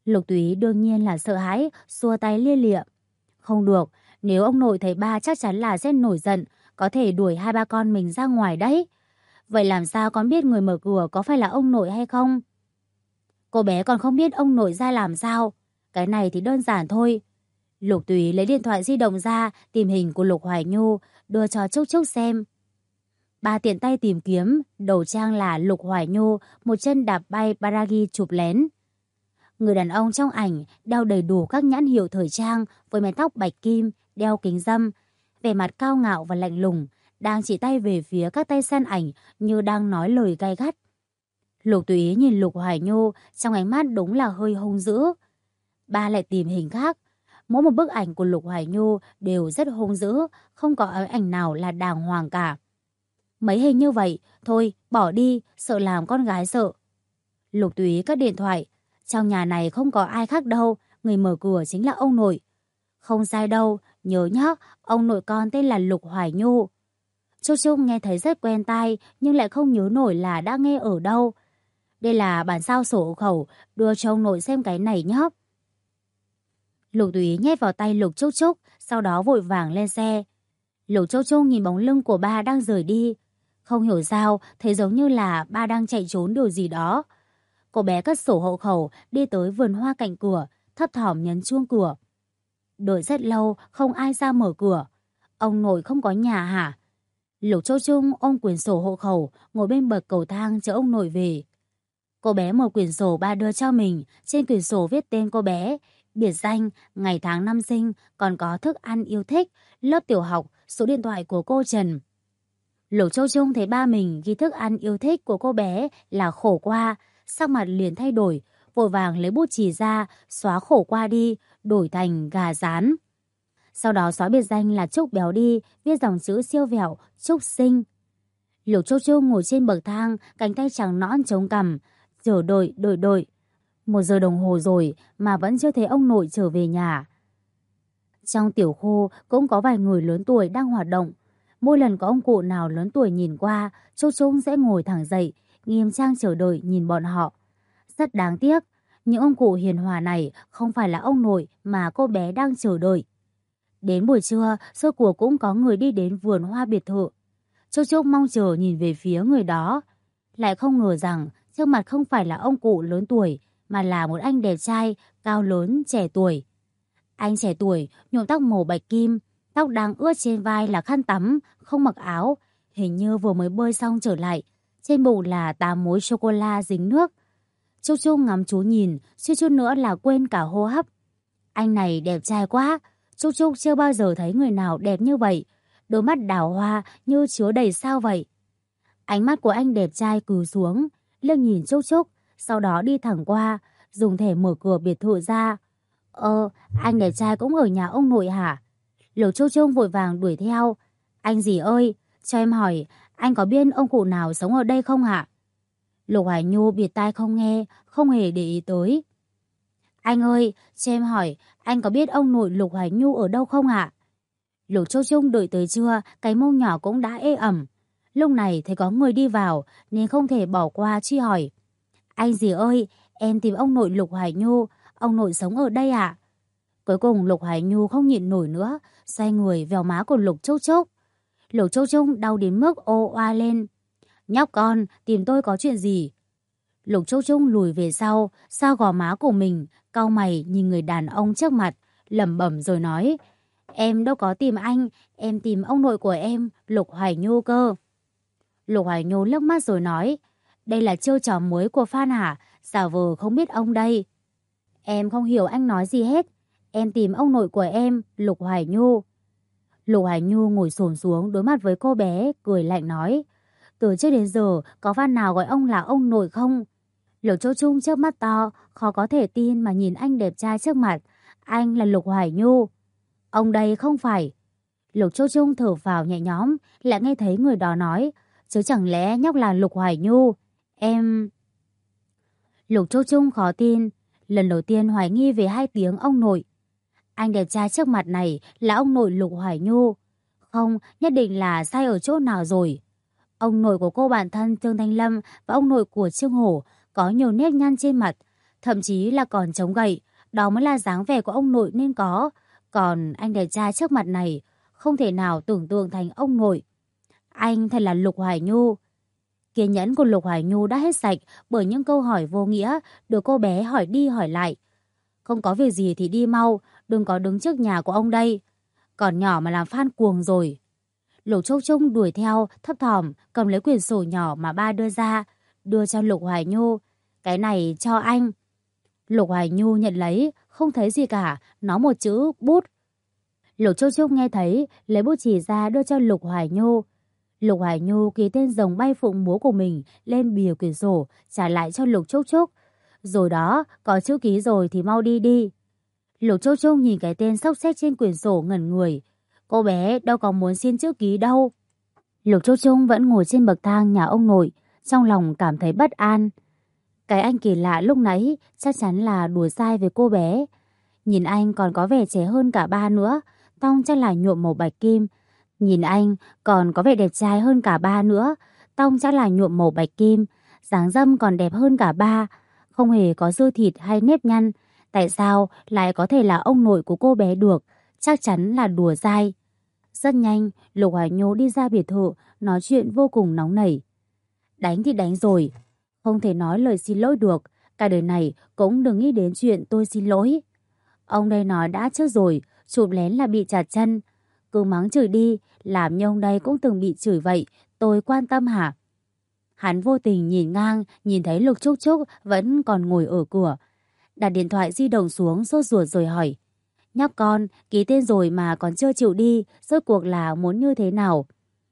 Lục Túy đương nhiên là sợ hãi, xua tay lia lịa. Không được, nếu ông nội thấy ba chắc chắn là sẽ nổi giận, có thể đuổi hai ba con mình ra ngoài đấy. Vậy làm sao con biết người mở cửa có phải là ông nội hay không? Cô bé còn không biết ông nội ra làm sao. Cái này thì đơn giản thôi. Lục Túy lấy điện thoại di động ra, tìm hình của Lục Hoài Nhu, đưa cho Trúc Trúc xem. Ba tiện tay tìm kiếm, đầu trang là Lục Hoài Nhu, một chân đạp bay Baragi chụp lén. Người đàn ông trong ảnh đeo đầy đủ các nhãn hiệu thời trang với mái tóc bạch kim, đeo kính râm, vẻ mặt cao ngạo và lạnh lùng, đang chỉ tay về phía các tay săn ảnh như đang nói lời gay gắt. Lục Túy nhìn Lục Hoài Nhu, trong ánh mắt đúng là hơi hung dữ. Ba lại tìm hình khác. Mỗi một bức ảnh của Lục Hoài Nhu đều rất hung dữ, không có ảnh nào là đàng hoàng cả. Mấy hình như vậy, thôi bỏ đi, sợ làm con gái sợ. Lục Túy cất điện thoại. Trong nhà này không có ai khác đâu, người mở cửa chính là ông nội. Không sai đâu, nhớ nhá, ông nội con tên là Lục Hoài Nhu. Trúc Trúc nghe thấy rất quen tai, nhưng lại không nhớ nổi là đã nghe ở đâu. Đây là bản sao sổ hộ khẩu, đưa cho ông nội xem cái này nhé. Lục Túy nhét vào tay Lục Trúc Trúc, sau đó vội vàng lên xe. Lục Trúc Trúc nhìn bóng lưng của ba đang rời đi. Không hiểu sao, thấy giống như là ba đang chạy trốn điều gì đó. Cô bé cất sổ hộ khẩu, đi tới vườn hoa cạnh cửa, thấp thỏm nhấn chuông cửa. Đợi rất lâu, không ai ra mở cửa. Ông nội không có nhà hả? Lục Trúc Trúc ôm quyển sổ hộ khẩu, ngồi bên bậc cầu thang chờ ông nội về. Cô bé mở quyển sổ ba đưa cho mình, trên quyển sổ viết tên cô bé, biệt danh, ngày tháng năm sinh, còn có thức ăn yêu thích, lớp tiểu học, số điện thoại của cô Trần. Lục Châu Trung thấy ba mình ghi thức ăn yêu thích của cô bé là khổ qua, sắc mặt liền thay đổi, vội vàng lấy bút chì ra, xóa khổ qua đi, đổi thành gà rán. Sau đó xóa biệt danh là Trúc béo đi, viết dòng chữ siêu vẹo, Trúc sinh. Lục Châu Trung ngồi trên bậc thang, cánh tay trắng nõn chống cằm, chờ đợi. 1 giờ đồng hồ rồi mà vẫn chưa thấy ông nội trở về nhà. Trong tiểu khu cũng có vài người lớn tuổi đang hoạt động. Mỗi lần có ông cụ nào lớn tuổi nhìn qua, Trúc Trúc sẽ ngồi thẳng dậy, nghiêm trang chờ đợi nhìn bọn họ. Rất đáng tiếc, những ông cụ hiền hòa này không phải là ông nội mà cô bé đang chờ đợi. Đến buổi trưa, rốt cuộc cũng có người đi đến vườn hoa biệt thự. Trúc Trúc mong chờ nhìn về phía người đó. Lại không ngờ rằng trước mặt không phải là ông cụ lớn tuổi, mà là một anh đẹp trai, cao lớn, trẻ tuổi. Anh trẻ tuổi, nhuộm tóc màu bạch kim, tóc đang ướt trên vai là khăn tắm, không mặc áo, hình như vừa mới bơi xong trở lại. Trên bụng là 8 múi sô-cô-la dính nước. Trúc Trúc ngắm chú nhìn, suýt chút nữa là quên cả hô hấp. Anh này đẹp trai quá, Trúc Trúc chưa bao giờ thấy người nào đẹp như vậy. Đôi mắt đào hoa như chứa đầy sao vậy. Ánh mắt của anh đẹp trai cúi xuống, liếc nhìn Trúc Trúc, sau đó đi thẳng qua, dùng thẻ mở cửa biệt thự ra. Anh đẹp trai cũng ở nhà ông nội hả? Lục Trúc Trúc vội vàng đuổi theo. Anh gì ơi, cho em hỏi, anh có biết ông cụ nào sống ở đây không hả? Lục Hoài Nhu bịt tai không nghe, không hề để ý tới. Anh ơi, cho em hỏi, anh có biết ông nội Lục Hoài Nhu ở đâu không ạ? Lục Trúc Trúc đợi tới trưa, cái mông nhỏ cũng đã ê ẩm. Lúc này thấy có người đi vào, nên không thể bỏ qua truy hỏi. Anh gì ơi, em tìm ông nội Lục Hoài Nhu, ông nội sống ở đây ạ? Cuối cùng Lục Hoài Nhu không nhịn nổi nữa, xoay người vèo má của Lục Trúc Trúc. Lục Trúc Trúc đau đến mức ô oa lên. Nhóc con, tìm tôi có chuyện gì? Lục Trúc Trúc lùi về sau, sao gò má của mình, cau mày nhìn người đàn ông trước mặt, lẩm bẩm rồi nói. Em đâu có tìm anh, em tìm ông nội của em, Lục Hoài Nhu cơ. Lục Hoài Nhu lướt mắt rồi nói. Đây là chiêu trò mới của Phan hả? Giả vờ không biết ông đây. Em không hiểu anh nói gì hết. Em tìm ông nội của em, Lục Hoài Nhu. Lục Hoài Nhu ngồi xổm xuống đối mặt với cô bé, cười lạnh nói. Từ trước đến giờ, có fan nào gọi ông là ông nội không? Lục Châu Trung chớp mắt to, khó có thể tin mà nhìn anh đẹp trai trước mặt. Anh là Lục Hoài Nhu. Ông đây không phải. Lục Châu Trung thở phào nhẹ nhõm, lại nghe thấy người đó nói. Chứ chẳng lẽ nhóc là Lục Hoài Nhu? Em... Lục Châu Trung khó tin. Lần đầu tiên hoài nghi về 2 tiếng ông nội. Anh đẹp trai trước mặt này là ông nội Lục Hoài Nhu. Không, nhất định là sai ở chỗ nào rồi. Ông nội của cô bạn thân Trương Thanh Lâm và ông nội của Trương Hổ có nhiều nếp nhăn trên mặt. thậm chí là còn chống gậy. Đó mới là dáng vẻ của ông nội nên có. Còn anh đẹp trai trước mặt này không thể nào tưởng tượng thành ông nội. Anh thật là Lục Hoài Nhu. Kiên nhẫn của Lục Hoài Nhu đã hết sạch bởi những câu hỏi vô nghĩa được cô bé hỏi đi hỏi lại. Không có việc gì thì đi mau, đừng có đứng trước nhà của ông đây. Còn nhỏ mà làm fan cuồng rồi. Lục Trúc Trung đuổi theo, thấp thỏm, cầm lấy quyển sổ nhỏ mà ba đưa ra, đưa cho Lục Hoài Nhu. Cái này cho anh. Lục Hoài Nhu nhận lấy, không thấy gì cả, nó một chữ bút. Lục Trúc Trúc nghe thấy, lấy bút chì ra đưa cho Lục Hoài Nhu. Lục Hoài Nhu ký tên rồng bay phượng múa của mình lên bìa quyển sổ, trả lại cho Lục Trúc Trúc. Rồi đó, có chữ ký rồi thì mau đi đi. Lục Trúc Trúc nhìn cái tên xốc xếch trên quyển sổ ngẩn người. Cô bé đâu có muốn xin chữ ký đâu. Lục Trúc Trúc vẫn ngồi trên bậc thang nhà ông nội, trong lòng cảm thấy bất an. Cái anh kỳ lạ lúc nãy chắc chắn là đùa sai với cô bé. Nhìn anh còn có vẻ trẻ hơn cả ba nữa, tóc chắc là nhuộm màu bạch kim. Nhìn anh còn có vẻ đẹp trai hơn cả ba nữa, tóc chắc là nhuộm màu bạch kim. Dáng dâm còn đẹp hơn cả ba, không hề có dư thịt hay nếp nhăn. Tại sao lại có thể là ông nội của cô bé được? Chắc chắn là đùa dai. Rất nhanh, Lục Hoài Nhu đi ra biệt thự, nói chuyện vô cùng nóng nảy. Đánh thì đánh rồi, không thể nói lời xin lỗi được. Cả đời này cũng đừng nghĩ đến chuyện tôi xin lỗi. Ông đây nói đã trước rồi, chụp lén là bị chặt chân. Cứ mắng chửi đi, làm như ông đây cũng từng bị chửi vậy, tôi quan tâm hả? Hắn vô tình nhìn ngang, nhìn thấy Lục Trúc Trúc vẫn còn ngồi ở cửa. Đặt điện thoại di động xuống, sốt ruột rồi hỏi. Nhóc con, ký tên rồi mà còn chưa chịu đi, rốt cuộc là muốn như thế nào?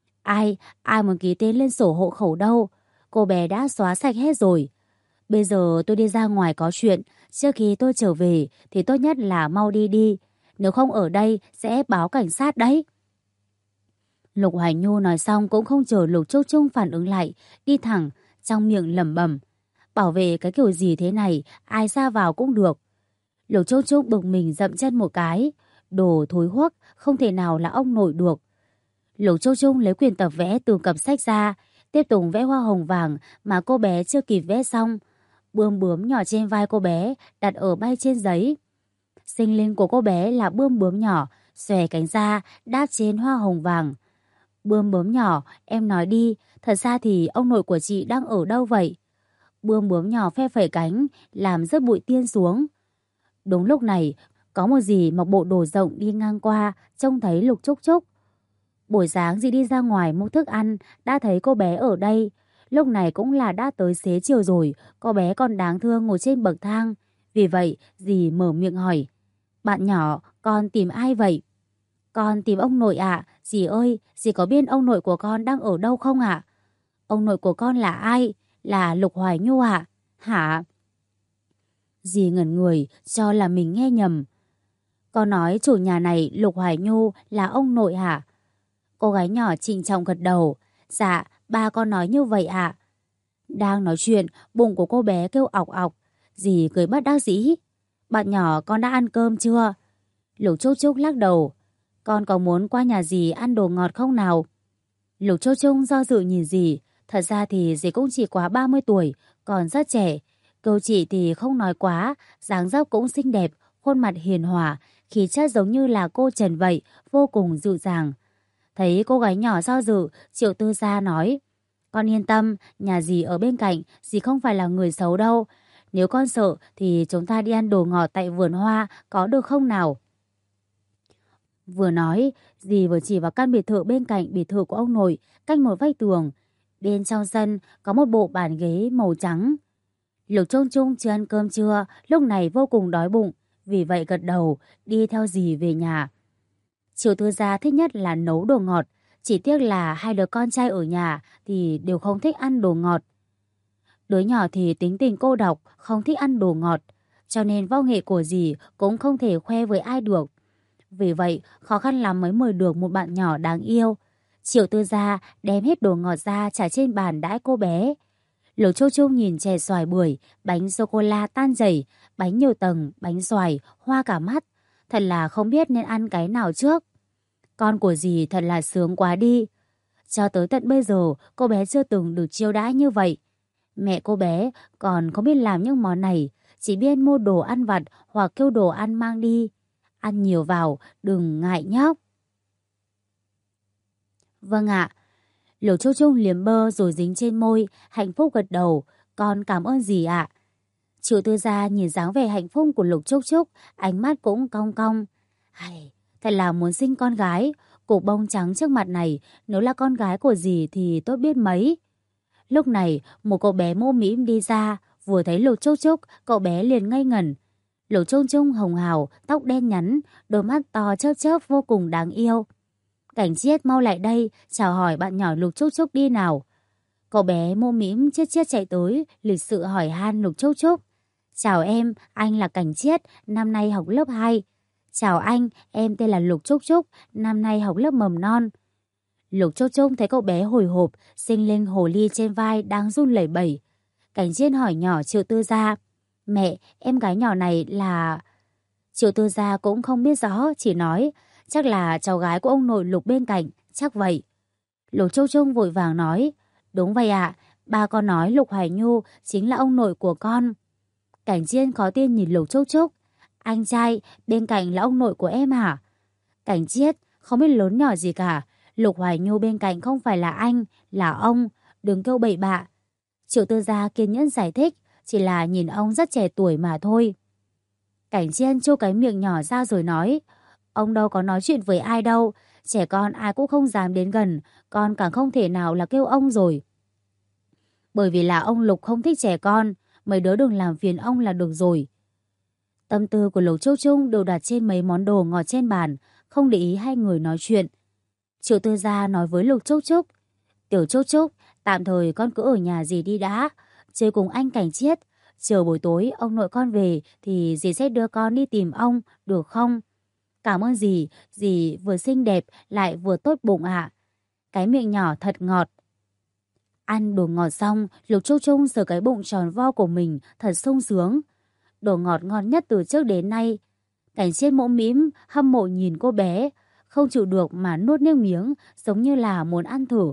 Ai muốn ký tên lên sổ hộ khẩu đâu? Cô bé đã xóa sạch hết rồi. Bây giờ tôi đi ra ngoài có chuyện, trước khi tôi trở về thì tốt nhất là mau đi đi. Nếu không ở đây sẽ báo cảnh sát đấy. Lục Hoài Nhu nói xong cũng không chờ Lục Trúc Trung phản ứng lại, đi thẳng, trong miệng lẩm bẩm. Bảo vệ cái kiểu gì thế này, ai ra vào cũng được. Lục Trúc Trúc bực mình dậm chân một cái. Đồ thối hoắc, không thể nào là ông nội được. Lục Trúc Trúc lấy quyển tập vẽ từ cặp sách ra, tiếp tục vẽ hoa hồng vàng mà cô bé chưa kịp vẽ xong. Bươm bướm nhỏ trên vai cô bé đặt ở bay trên giấy. Sinh linh của cô bé là bươm bướm nhỏ, xòe cánh ra đáp trên hoa hồng vàng. Bươm bướm nhỏ, em nói đi, thật ra thì ông nội của chị đang ở đâu vậy? Bươm bướm nhỏ phe phẩy cánh, làm rớt bụi tiên xuống. Đúng lúc này, có một dì mặc bộ đồ rộng đi ngang qua, trông thấy Lục Trúc Trúc. Buổi sáng dì đi ra ngoài mua thức ăn, đã thấy cô bé ở đây. Lúc này cũng là đã tới xế chiều rồi, cô bé còn đáng thương ngồi trên bậc thang. Vì vậy, dì mở miệng hỏi. Bạn nhỏ, con tìm ai vậy? Con tìm ông nội ạ. Dì ơi, dì có biết ông nội của con đang ở đâu không ạ? Ông nội của con là ai? Là Lục Hoài Nhu ạ? Hả? Dì ngẩn người, cho là mình nghe nhầm. Con nói chủ nhà này Lục Hoài Nhu là ông nội hả? Cô gái nhỏ trịnh trọng gật đầu. Dạ, ba con nói như vậy ạ. Đang nói chuyện, bụng của cô bé kêu ọc ọc. Dì cười bất đắc dĩ. Bạn nhỏ con đã ăn cơm chưa? Lục Trúc Trúc lắc đầu. Con có muốn qua nhà dì ăn đồ ngọt không nào? Lục Trúc Trúc do dự nhìn dì. Thật ra thì dì cũng chỉ quá 30 tuổi, còn rất trẻ. Câu chị thì không nói quá, dáng dấp cũng xinh đẹp, khuôn mặt hiền hòa, khí chất giống như là cô Trần vậy, vô cùng dịu dàng. Thấy cô gái nhỏ do dự, Triệu Tư Gia nói. Con yên tâm, nhà dì ở bên cạnh, dì không phải là người xấu đâu. Nếu con sợ thì chúng ta đi ăn đồ ngọt tại vườn hoa, có được không nào? Vừa nói, dì vừa chỉ vào căn biệt thự bên cạnh biệt thự của ông nội, cách một vách tường. Bên trong sân có một bộ bàn ghế màu trắng. Lục Trung Trung chưa ăn cơm trưa, lúc này vô cùng đói bụng, vì vậy gật đầu, đi theo dì về nhà. Triệu Tư Gia thích nhất là nấu đồ ngọt, chỉ tiếc là hai đứa con trai ở nhà thì đều không thích ăn đồ ngọt. Đứa nhỏ thì tính tình cô độc, không thích ăn đồ ngọt, cho nên võ nghệ của dì cũng không thể khoe với ai được. Vì vậy, khó khăn lắm mới mời được một bạn nhỏ đáng yêu. Triệu Tư Gia đem hết đồ ngọt ra trả trên bàn đãi cô bé. Lục Trúc Trúc nhìn chè xoài bưởi, bánh sô-cô-la tan chảy, bánh nhiều tầng, bánh xoài, hoa cả mắt. Thật là không biết nên ăn cái nào trước. Con của dì thật là sướng quá đi. Cho tới tận bây giờ, cô bé chưa từng được chiêu đãi như vậy. Mẹ cô bé còn không biết làm những món này, chỉ biết mua đồ ăn vặt hoặc kêu đồ ăn mang đi. Ăn nhiều vào, đừng ngại nhóc. Vâng ạ. Lục Trúc Trúc liếm bơ rồi dính trên môi, hạnh phúc gật đầu. Con cảm ơn dì ạ. Triệu Tư Gia nhìn dáng vẻ hạnh phúc của Lục Trúc Trúc, ánh mắt cũng cong cong. Hay, thật là muốn sinh con gái. Cục bông trắng trước mặt này, nếu là con gái của dì thì tốt biết mấy. Lúc này, một cậu bé mũ mĩm đi ra, vừa thấy Lục Trúc Trúc, cậu bé liền ngây ngẩn. Lục Trúc Trúc hồng hào, tóc đen nhắn, đôi mắt to chớp chớp vô cùng đáng yêu. Cảnh Chiết mau lại đây, chào hỏi bạn nhỏ Lục Trúc Trúc đi nào. Cậu bé mũ mĩm chiết chiết chạy tới, lịch sự hỏi han Lục Trúc Trúc. Chào em, anh là Cảnh Chiết, năm nay học lớp 2. Chào anh, em tên là Lục Trúc Trúc, năm nay học lớp mầm non. Lục Trúc Trúc thấy cậu bé hồi hộp, xinh lên hồ ly trên vai đang run lẩy bẩy. Cảnh Chiết hỏi nhỏ Triệu Tư Gia. Mẹ, em gái nhỏ này là... Triệu Tư Gia cũng không biết rõ, chỉ nói chắc là cháu gái của ông nội Lục bên cạnh, chắc vậy. Lục Trúc Trúc vội vàng nói. Đúng vậy ạ, ba con nói Lục Hoài Nhu chính là ông nội của con. Cảnh Chiên khó tin nhìn Lục Trúc Trúc. Anh trai, bên cạnh là ông nội của em hả? Cảnh Chiết, không biết lớn nhỏ gì cả. Lục Hoài Nhu bên cạnh không phải là anh, là ông. Đừng kêu bậy bạ. Triệu Tư Gia kiên nhẫn giải thích, chỉ là nhìn ông rất trẻ tuổi mà thôi. Cảnh Chiên chu cái miệng nhỏ ra rồi nói. Ông đâu có nói chuyện với ai đâu. Trẻ con ai cũng không dám đến gần. Con càng không thể nào là kêu ông rồi. Bởi vì là ông Lục không thích trẻ con. Mấy đứa đừng làm phiền ông là được rồi. Tâm tư của Lục Trúc Trúc đều đặt trên mấy món đồ ngọt trên bàn, không để ý hai người nói chuyện. Triệu Tư Gia nói với Lục Trúc Trúc. Tiểu Trúc Trúc, tạm thời con cứ ở nhà dì đi đã, chơi cùng anh Cảnh Chiết. Chiều buổi tối ông nội con về thì dì sẽ đưa con đi tìm ông, được không? Cảm ơn dì vừa xinh đẹp lại vừa tốt bụng ạ. Cái miệng nhỏ thật ngọt. Ăn đồ ngọt xong, Lục Trúc Trúc sờ cái bụng tròn vo của mình thật sung sướng. Đồ ngọt ngon nhất từ trước đến nay. Cảnh Chiết mũm mĩm hâm mộ nhìn cô bé, không chịu được mà nuốt nước miếng, giống như là muốn ăn thử.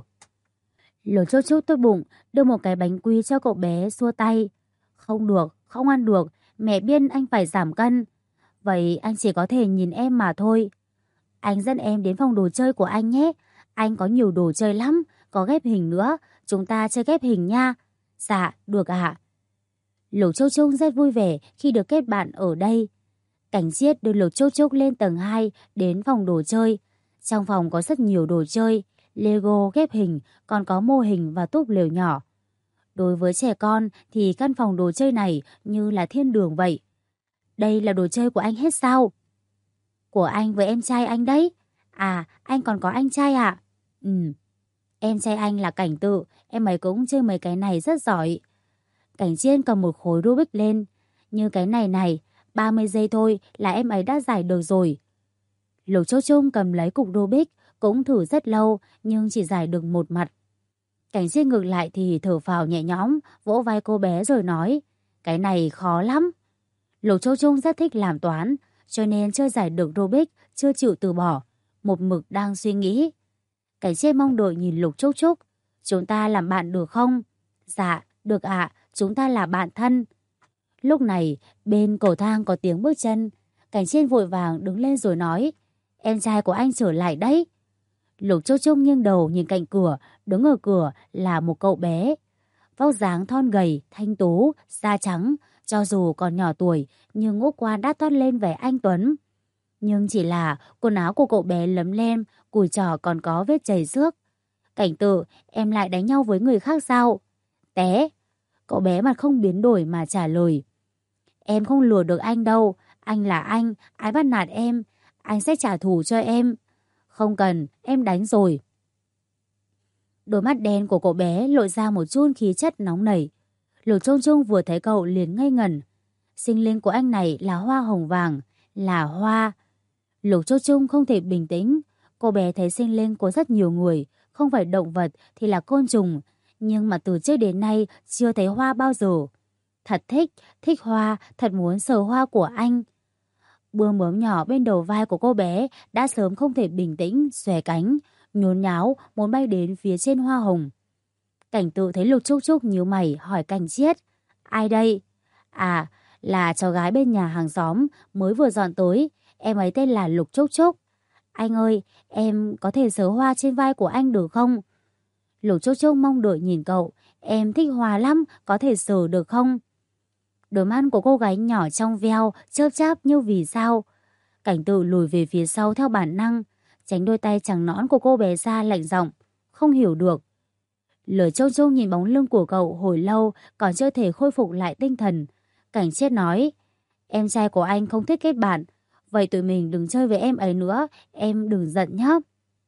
Lục Trúc Trúc tốt bụng đưa một cái bánh quy cho cậu bé, xua tay. Không được, không ăn được, mẹ biết anh phải giảm cân. Vậy anh chỉ có thể nhìn em mà thôi. Anh dẫn em đến phòng đồ chơi của anh nhé. Anh có nhiều đồ chơi lắm, có ghép hình nữa. Chúng ta chơi ghép hình nha. Dạ, được ạ. Lục Trúc Trúc rất vui vẻ khi được kết bạn ở đây. Cảnh Chiết đưa Lục Trúc Trúc lên tầng 2 đến phòng đồ chơi. Trong phòng có rất nhiều đồ chơi, Lego ghép hình, còn có mô hình và túp lều nhỏ. Đối với trẻ con thì căn phòng đồ chơi này như là thiên đường vậy. Đây là đồ chơi của anh hết sao? Của anh với em trai anh đấy. À, anh còn có anh trai à? Ừ. Em trai anh là Cảnh Tự, em ấy cũng chơi mấy cái này rất giỏi. Cảnh Chiên cầm một khối Rubik lên. Như cái này này, 30 giây thôi là em ấy đã giải được rồi. Lục Trúc Trúc cầm lấy cục Rubik, cũng thử rất lâu nhưng chỉ giải được một mặt. Cảnh Chiên ngược lại thì thở phào nhẹ nhõm, vỗ vai cô bé rồi nói. Cái này khó lắm. Lục Trúc Trúc rất thích làm toán, cho nên chưa giải được Rubik, chưa chịu từ bỏ. Một mực đang suy nghĩ. Cảnh Chiên mong đợi nhìn Lục Trúc Trúc. Chúng ta làm bạn được không? Dạ, được ạ, chúng ta là bạn thân. Lúc này, bên cầu thang có tiếng bước chân. Cảnh Chiên vội vàng đứng lên rồi nói. Em trai của anh trở lại đấy. Lục Trúc Trúc nghiêng đầu nhìn cạnh cửa, đứng ở cửa là một cậu bé. Vóc dáng thon gầy, thanh tú, da trắng, cho dù còn nhỏ tuổi nhưng ngũ quan đã toát lên vẻ anh tuấn. Nhưng chỉ là quần áo của cậu bé lấm lem, cùi chỏ còn có vết chảy xước. Cảnh Tự, em lại đánh nhau với người khác sao? Té. Cậu bé mặt không biến đổi mà trả lời. Em không lừa được anh đâu, anh là anh, ai bắt nạt em, anh sẽ trả thù cho em. Không cần, em đánh rồi. Đôi mắt đen của cậu bé lộ ra một chút khí chất nóng nảy. Lục Trung Trung vừa thấy cậu liền ngây ngẩn. Sinh linh của anh này là hoa hồng vàng, là hoa. Lục Trung Trung không thể bình tĩnh. Cô bé thấy sinh linh của rất nhiều người, không phải động vật thì là côn trùng. Nhưng mà từ trước đến nay chưa thấy hoa bao giờ. Thật thích hoa, thật muốn sờ hoa của anh. Bướm bướm nhỏ bên đầu vai của cô bé đã sớm không thể bình tĩnh, xòe cánh, nhốn nháo muốn bay đến phía trên hoa hồng. Cảnh Tự thấy Lục Trúc Trúc nhíu mày hỏi Cảnh Chiết. Ai đây? À, Là cháu gái bên nhà hàng xóm mới vừa dọn tới. Em ấy tên là Lục Trúc Trúc. Anh ơi, em có thể sờ hoa trên vai của anh được không? Lục Trúc Trúc mong đợi nhìn cậu. Em thích hoa lắm, có thể sờ được không? Đôi mắt của cô gái nhỏ trong veo, chớp cháp như vì sao. Cảnh Tự lùi về phía sau theo bản năng, tránh đôi tay trắng nõn của cô bé ra, lạnh giọng. Không hiểu được. Lửa Châu Châu nhìn bóng lưng của cậu hồi lâu còn chưa thể khôi phục lại tinh thần. Cảnh Chiết nói, em trai của anh không thích kết bạn, vậy tụi mình đừng chơi với em ấy nữa, em đừng giận nhé.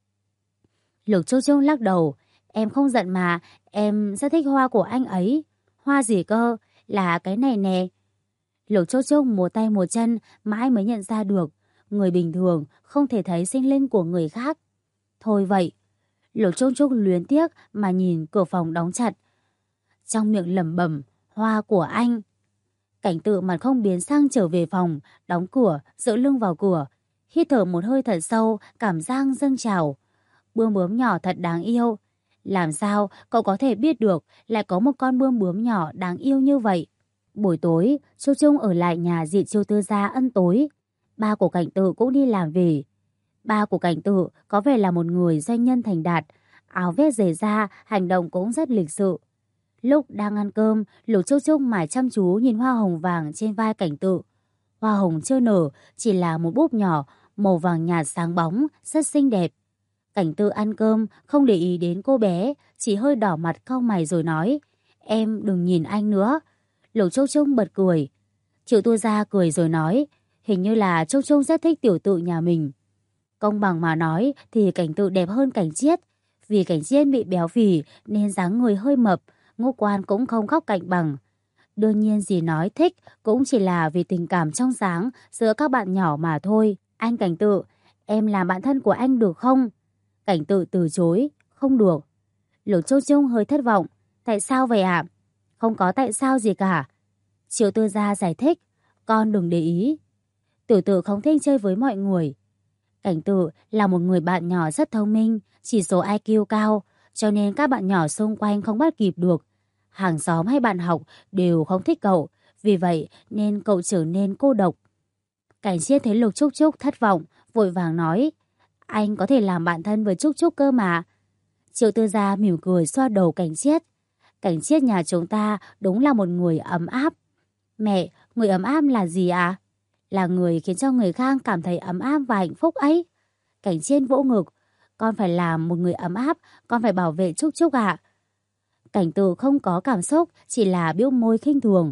Lục Châu Châu lắc đầu, em không giận mà, em rất thích hoa của anh ấy. Hoa gì cơ? Là cái này nè. Lục Châu Châu múa tay múa chân mãi mới nhận ra được, người bình thường không thể thấy sinh linh của người khác. Thôi vậy. Lục Châu Châu luyến tiếc mà nhìn cửa phòng đóng chặt. Trong miệng lẩm bẩm, hoa của anh. Cảnh Tự mặt không biến sang trở về phòng, đóng cửa, dựa lưng vào cửa. Hít thở một hơi thật sâu, cảm giác dâng trào. Bướm bướm nhỏ thật đáng yêu. Làm sao cậu có thể biết được lại có một con bướm bướm nhỏ đáng yêu như vậy? Buổi tối, Châu Trung ở lại nhà dì Chiêu Tư gia ăn tối. Ba của Cảnh Tự cũng đi làm về. Ba của Cảnh Tự có vẻ là một người doanh nhân thành đạt, áo vest dày da, hành động cũng rất lịch sự. Lúc đang ăn cơm, Lục Châu Trung mải chăm chú nhìn hoa hồng vàng trên vai Cảnh Tự. Hoa hồng chưa nở, chỉ là một búp nhỏ, màu vàng nhạt sáng bóng, rất xinh đẹp. Cảnh Tự ăn cơm, không để ý đến cô bé, chỉ hơi đỏ mặt cau mày rồi nói, em đừng nhìn anh nữa. Lục Châu Trung bật cười. Triệu Tu Gia cười rồi nói, hình như là Châu Trung rất thích tiểu Tự nhà mình. Công bằng mà nói thì Cảnh Tự đẹp hơn Cảnh Chiết. Vì Cảnh Chiết bị béo phì nên dáng người hơi mập, ngũ quan cũng không góc cạnh bằng. Đương nhiên dì nói thích cũng chỉ là vì tình cảm trong sáng giữa các bạn nhỏ mà thôi. Anh Cảnh Tự, em làm bạn thân của anh được không? Cảnh Tự từ chối, không được. Lục Châu Trung hơi thất vọng. Tại sao vậy ạ? Không có tại sao gì cả. Triệu Tư Gia giải thích, con đừng để ý. Tiểu Tự không thích chơi với mọi người. Cảnh Tự là một người bạn nhỏ rất thông minh, chỉ số IQ cao, cho nên các bạn nhỏ xung quanh không bắt kịp được. Hàng xóm hay bạn học đều không thích cậu, vì vậy nên cậu trở nên cô độc. Cảnh Chiết thấy Lục Trúc Trúc thất vọng, vội vàng nói, anh có thể làm bạn thân với Trúc Trúc cơ mà. Triệu Tư Gia mỉm cười xoa đầu Cảnh Chiết. Cảnh Chiết nhà chúng ta đúng là một người ấm áp. Mẹ, người ấm áp là gì ạ? Là người khiến cho người khác cảm thấy ấm áp và hạnh phúc ấy. Cảnh Chiết vỗ ngực. Con phải làm một người ấm áp, con phải bảo vệ Trúc Trúc ạ. Cảnh Tự không có cảm xúc, chỉ là bĩu môi khinh thường.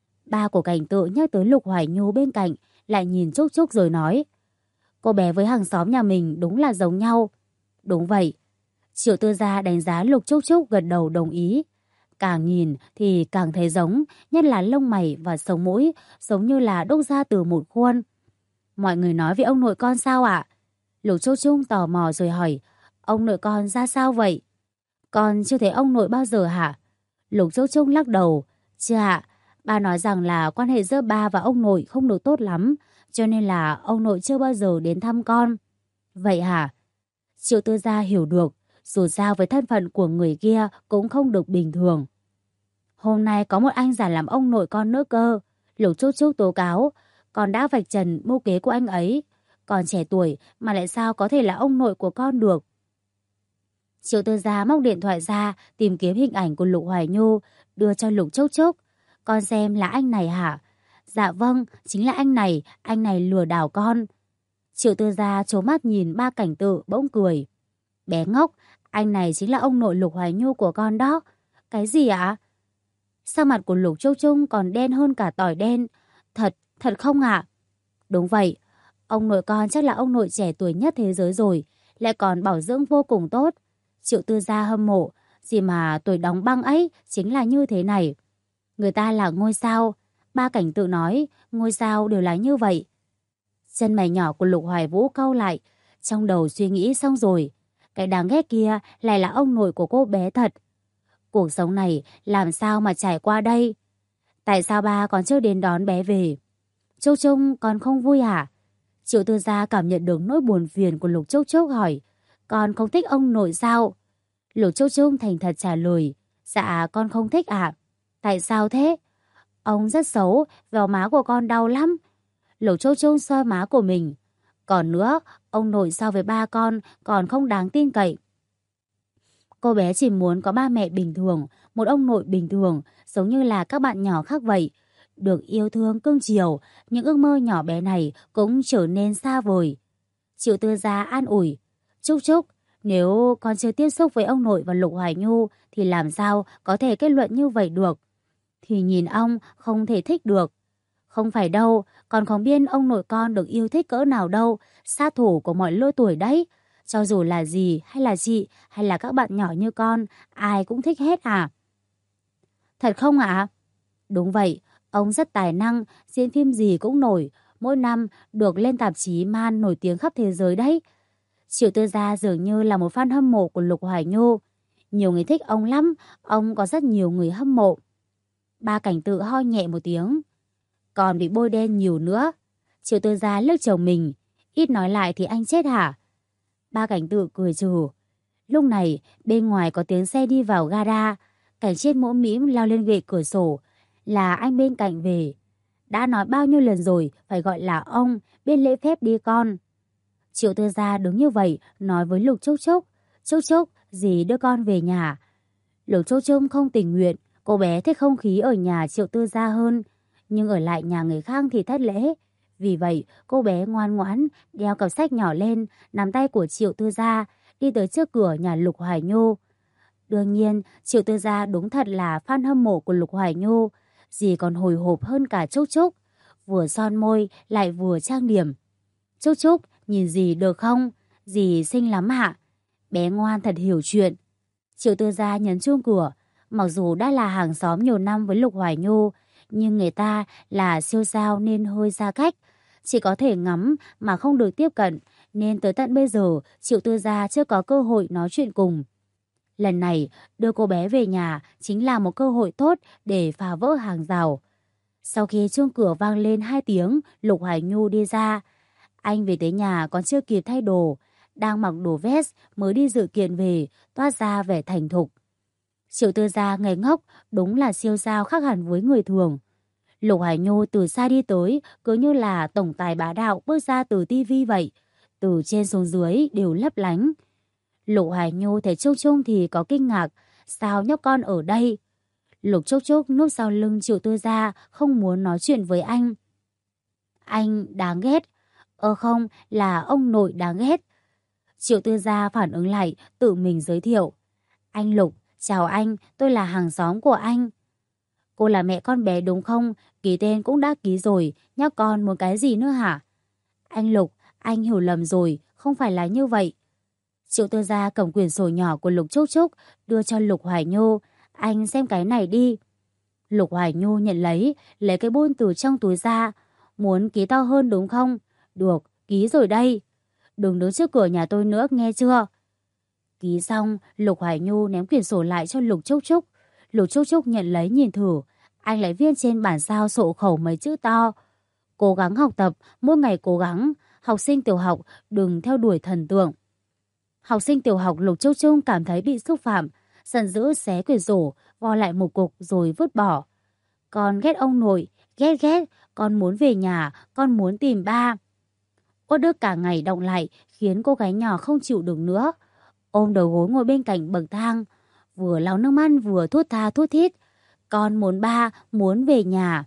Ba của Cảnh Tự nhắc tới Lục Hoài Nhu bên cạnh, lại nhìn Trúc Trúc rồi nói, cô bé với hàng xóm nhà mình đúng là giống nhau. Đúng vậy. Triệu Tư Gia đánh giá Lục Trúc Trúc, gật đầu đồng ý. Càng nhìn thì càng thấy giống, nhất là lông mày và sống mũi, giống như là đúc ra từ một khuôn. Mọi người nói về ông nội con sao ạ? Lục Trúc Trúc tò mò rồi hỏi, ông nội con ra sao vậy? Con chưa thấy ông nội bao giờ hả? Lục Trúc Trúc lắc đầu, chưa ạ. Ba nói rằng là quan hệ giữa ba và ông nội không được tốt lắm, cho nên là ông nội chưa bao giờ đến thăm con. Vậy hả? Triệu Tư Gia hiểu được, dù sao với thân phận của người kia cũng không được bình thường. Hôm nay có một anh giả làm ông nội con nữa cơ. Lục Trúc Trúc tố cáo, con đã vạch trần mưu kế của anh ấy. Còn trẻ tuổi mà lại sao có thể là ông nội của con được. Triệu Tư Gia móc điện thoại ra, tìm kiếm hình ảnh của Lục Hoài Nhu, đưa cho Lục Trúc Trúc. Con xem là anh này hả? Dạ vâng, chính là anh này lừa đảo con. Triệu Tư Gia trố mắt nhìn ba Cảnh Tự bỗng cười. Bé ngốc, anh này chính là ông nội Lục Hoài Nhu của con đó. Cái gì ạ? Sao mặt của Lục Trúc Trúc còn đen hơn cả tỏi đen? Thật không ạ? Đúng vậy, ông nội con chắc là ông nội trẻ tuổi nhất thế giới rồi, lại còn bảo dưỡng vô cùng tốt. Triệu Tư Gia hâm mộ, gì mà tuổi đóng băng ấy chính là như thế này. Người ta là ngôi sao, ba Cảnh Tự nói, ngôi sao đều là như vậy. Chân mày nhỏ của Lục Hoài Vũ cau lại, trong đầu suy nghĩ xong rồi. Cái đáng ghét kia lại là ông nội của cô bé thật. Cuộc sống này làm sao mà trải qua đây? Tại sao ba còn chưa đến đón bé về? Trúc Trúc con không vui hả? Triệu Tư Gia cảm nhận được nỗi buồn phiền của Lục Trúc Trúc hỏi, con không thích ông nội sao? Lục Trúc Trúc thành thật trả lời, dạ con không thích ạ. Tại sao thế? Ông rất xấu, vào má của con đau lắm. Lục Châu Châu xoa má của mình. Còn nữa, ông nội so với ba con còn không đáng tin cậy. Cô bé chỉ muốn có ba mẹ bình thường, một ông nội bình thường, giống như là các bạn nhỏ khác vậy. Được yêu thương cưng chiều, những ước mơ nhỏ bé này cũng trở nên xa vời. Triệu Tư Gia an ủi. Trúc Trúc, nếu con chưa tiếp xúc với ông nội và Lục Hoài Nhu thì làm sao có thể kết luận như vậy được? Thì nhìn ông không thể thích được. Không phải đâu, con không biết ông nội con được yêu thích cỡ nào đâu, sát thủ của mọi lứa tuổi đấy. Cho dù là dì hay là chị hay là các bạn nhỏ như con, ai cũng thích hết à? Thật không ạ? Đúng vậy, ông rất tài năng, diễn phim gì cũng nổi, mỗi năm được lên tạp chí Man nổi tiếng khắp thế giới đấy. Triệu Tư Gia dường như là một fan hâm mộ của Lục Hoài Nhu. Nhiều người thích ông lắm, ông có rất nhiều người hâm mộ. Ba Cảnh Tự ho nhẹ một tiếng. Còn bị bôi đen nhiều nữa. Triệu Tư Gia liếc chồng mình. Ít nói lại thì anh chết hả? Ba Cảnh Tự cười trừ. Lúc này bên ngoài có tiếng xe đi vào gara. Cảnh Chết mõm mĩm lao lên ghế cửa sổ. Là anh bên cạnh về. Đã nói bao nhiêu lần rồi phải gọi là ông, bên lễ phép đi con. Triệu Tư Gia đứng như vậy nói với Lục Trúc Trúc. Trúc Trúc, dì đưa con về nhà. Lục Trúc Trúc không tình nguyện. Cô bé thích không khí ở nhà Triệu Tư Gia hơn. Nhưng ở lại nhà người khác thì thất lễ. Vì vậy cô bé ngoan ngoãn đeo cặp sách nhỏ lên, nắm tay của Triệu Tư Gia, đi tới trước cửa nhà Lục Hoài Nhu. Đương nhiên Triệu Tư Gia đúng thật là fan hâm mộ của Lục Hoài Nhu. Dì còn hồi hộp hơn cả Trúc Trúc. Vừa son môi lại vừa trang điểm. Trúc Trúc, nhìn dì được không? Dì xinh lắm ạ. Bé ngoan thật hiểu chuyện. Triệu Tư Gia nhấn chuông cửa. Mặc dù đã là hàng xóm nhiều năm với Lục Hoài Nhu, nhưng người ta là siêu sao nên hơi xa cách. Chỉ có thể ngắm mà không được tiếp cận, nên tới tận bây giờ Triệu Tư Gia chưa có cơ hội nói chuyện cùng. Lần này đưa cô bé về nhà chính là một cơ hội tốt để phá vỡ hàng rào. Sau khi chuông cửa vang lên 2 tiếng, Lục Hoài Nhu đi ra. Anh về tới nhà còn chưa kịp thay đồ, đang mặc đồ vest mới đi dự kiện về, toát ra vẻ thành thục. Triệu Tư Gia ngây ngốc, đúng là siêu sao khác hẳn với người thường. Lục Hoài Nhu từ xa đi tới, cứ như là tổng tài bá đạo bước ra từ tivi vậy. Từ trên xuống dưới đều lấp lánh. Lục Hoài Nhu thấy Trúc Trúc thì có kinh ngạc, sao nhóc con ở đây? Lục Trúc Trúc núp sau lưng Triệu Tư Gia, không muốn nói chuyện với anh. Anh đáng ghét. Không, là ông nội đáng ghét. Triệu Tư Gia phản ứng lại, tự mình giới thiệu. Anh Lục, chào anh, tôi là hàng xóm của anh. Cô là mẹ con bé đúng không? Ký tên cũng đã ký rồi, nhóc con muốn cái gì nữa hả? Anh Lục, anh hiểu lầm rồi, không phải là như vậy. Triệu Tư Gia cầm quyển sổ nhỏ của Lục Trúc Trúc, đưa cho Lục Hoài Nhu. Anh xem cái này đi. Lục Hoài Nhu nhận lấy cái bôn từ trong túi ra. Muốn ký to hơn đúng không? Được, ký rồi đây. Đừng đứng trước cửa nhà tôi nữa, nghe chưa? Ký xong, Lục Hoài Nhu ném quyển sổ lại cho Lục Trúc Trúc. Lục Trúc Trúc nhận lấy nhìn thử. Anh lại viết trên bản sao sổ khẩu mấy chữ to. Cố gắng học tập, mỗi ngày cố gắng. Học sinh tiểu học đừng theo đuổi thần tượng. Học sinh tiểu học Lục Trúc Trúc cảm thấy bị xúc phạm, giận dữ xé quyển sổ, vo lại một cục rồi vứt bỏ. Con ghét ông nội, ghét, con muốn về nhà, con muốn tìm ba. Uất ức cả ngày đọng lại khiến cô gái nhỏ không chịu được nữa. Ôm đầu gối ngồi bên cạnh bậc thang, vừa lau nước mắt vừa thút tha thút thít. Con muốn ba, muốn về nhà.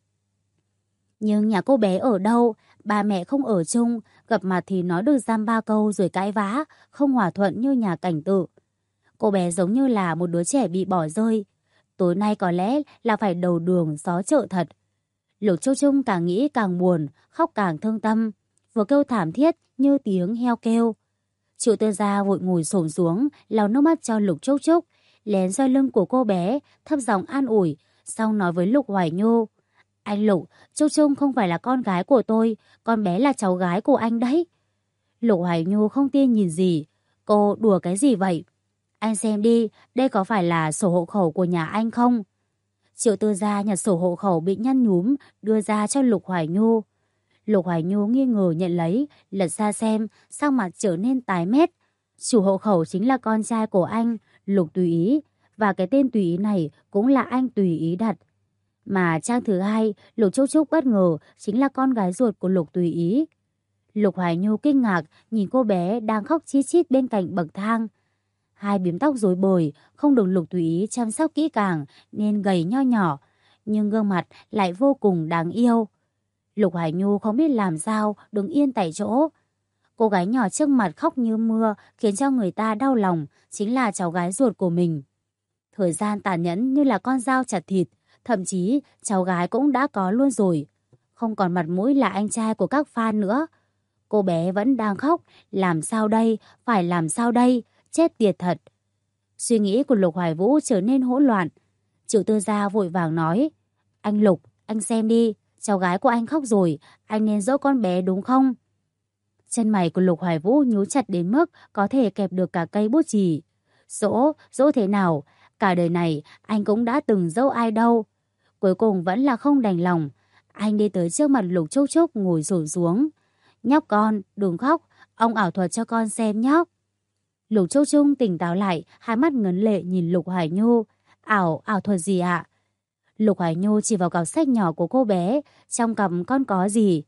Nhưng nhà cô bé ở đâu? Ba mẹ không ở chung, gặp mặt thì nói được giam ba câu rồi cãi vã, không hòa thuận như nhà Cảnh Tự. Cô bé giống như là một đứa trẻ bị bỏ rơi. Tối nay có lẽ là phải đầu đường xó chợ thật. Lục Châu Trung càng nghĩ càng buồn, khóc càng thương tâm, vừa kêu thảm thiết như tiếng heo kêu. Triệu Tư Gia vội ngồi xổm xuống, lau nước mắt cho Lục Trúc Trúc, lén xoay lưng của cô bé, thấp giọng an ủi, xong nói với Lục Hoài Nhu. Anh Lục, Trúc Trúc không phải là con gái của tôi, con bé là cháu gái của anh đấy. Lục Hoài Nhu không tin nhìn gì. Cô đùa cái gì vậy? Anh xem đi, đây có phải là sổ hộ khẩu của nhà anh không? Triệu Tư Gia nhặt sổ hộ khẩu bị nhăn nhúm, đưa ra cho Lục Hoài Nhu. Lục Hoài Nhu nghi ngờ nhận lấy, lật ra xem, sắc mặt trở nên tái mét. Chủ hộ khẩu chính là con trai của anh, Lục Tùy Ý, và cái tên Tùy Ý này cũng là anh tùy ý đặt. Mà trang thứ hai, Lục Trúc Trúc bất ngờ chính là con gái ruột của Lục Tùy Ý. Lục Hoài Nhu kinh ngạc nhìn cô bé đang khóc chít chít bên cạnh bậc thang. Hai bím tóc rối bời, không được Lục Tùy Ý chăm sóc kỹ càng nên gầy nho nhỏ, nhưng gương mặt lại vô cùng đáng yêu. Lục Hoài Nhu không biết làm sao đứng yên tại chỗ. Cô gái nhỏ trước mặt khóc như mưa khiến cho người ta đau lòng, chính là cháu gái ruột của mình. Thời gian tàn nhẫn như là con dao chặt thịt, thậm chí cháu gái cũng đã có luôn rồi. Không còn mặt mũi là anh trai của các fan nữa. Cô bé vẫn đang khóc, làm sao đây, phải làm sao đây, chết tiệt thật. Suy nghĩ của Lục Hoài Vũ trở nên hỗn loạn. Triệu Tư Gia vội vàng nói, anh Lục, anh xem đi, cháu gái của anh khóc rồi, anh nên dỗ con bé đúng không? Chân mày của Lục Hoài Vũ nhíu chặt đến mức có thể kẹp được cả cây bút chì. Dỗ thế nào? Cả đời này anh cũng đã từng dỗ ai đâu. Cuối cùng vẫn là không đành lòng. Anh đi tới trước mặt Lục Trúc Trúc ngồi xổm xuống. Nhóc con, đừng khóc, ông ảo thuật cho con xem nhóc. Lục Trúc Trúc tỉnh táo lại, hai mắt ngấn lệ nhìn Lục Hoài Nhu. Ảo thuật gì ạ? Lục Hoài Nhu chỉ vào cặp sách nhỏ của cô bé, trong cặp con có gì?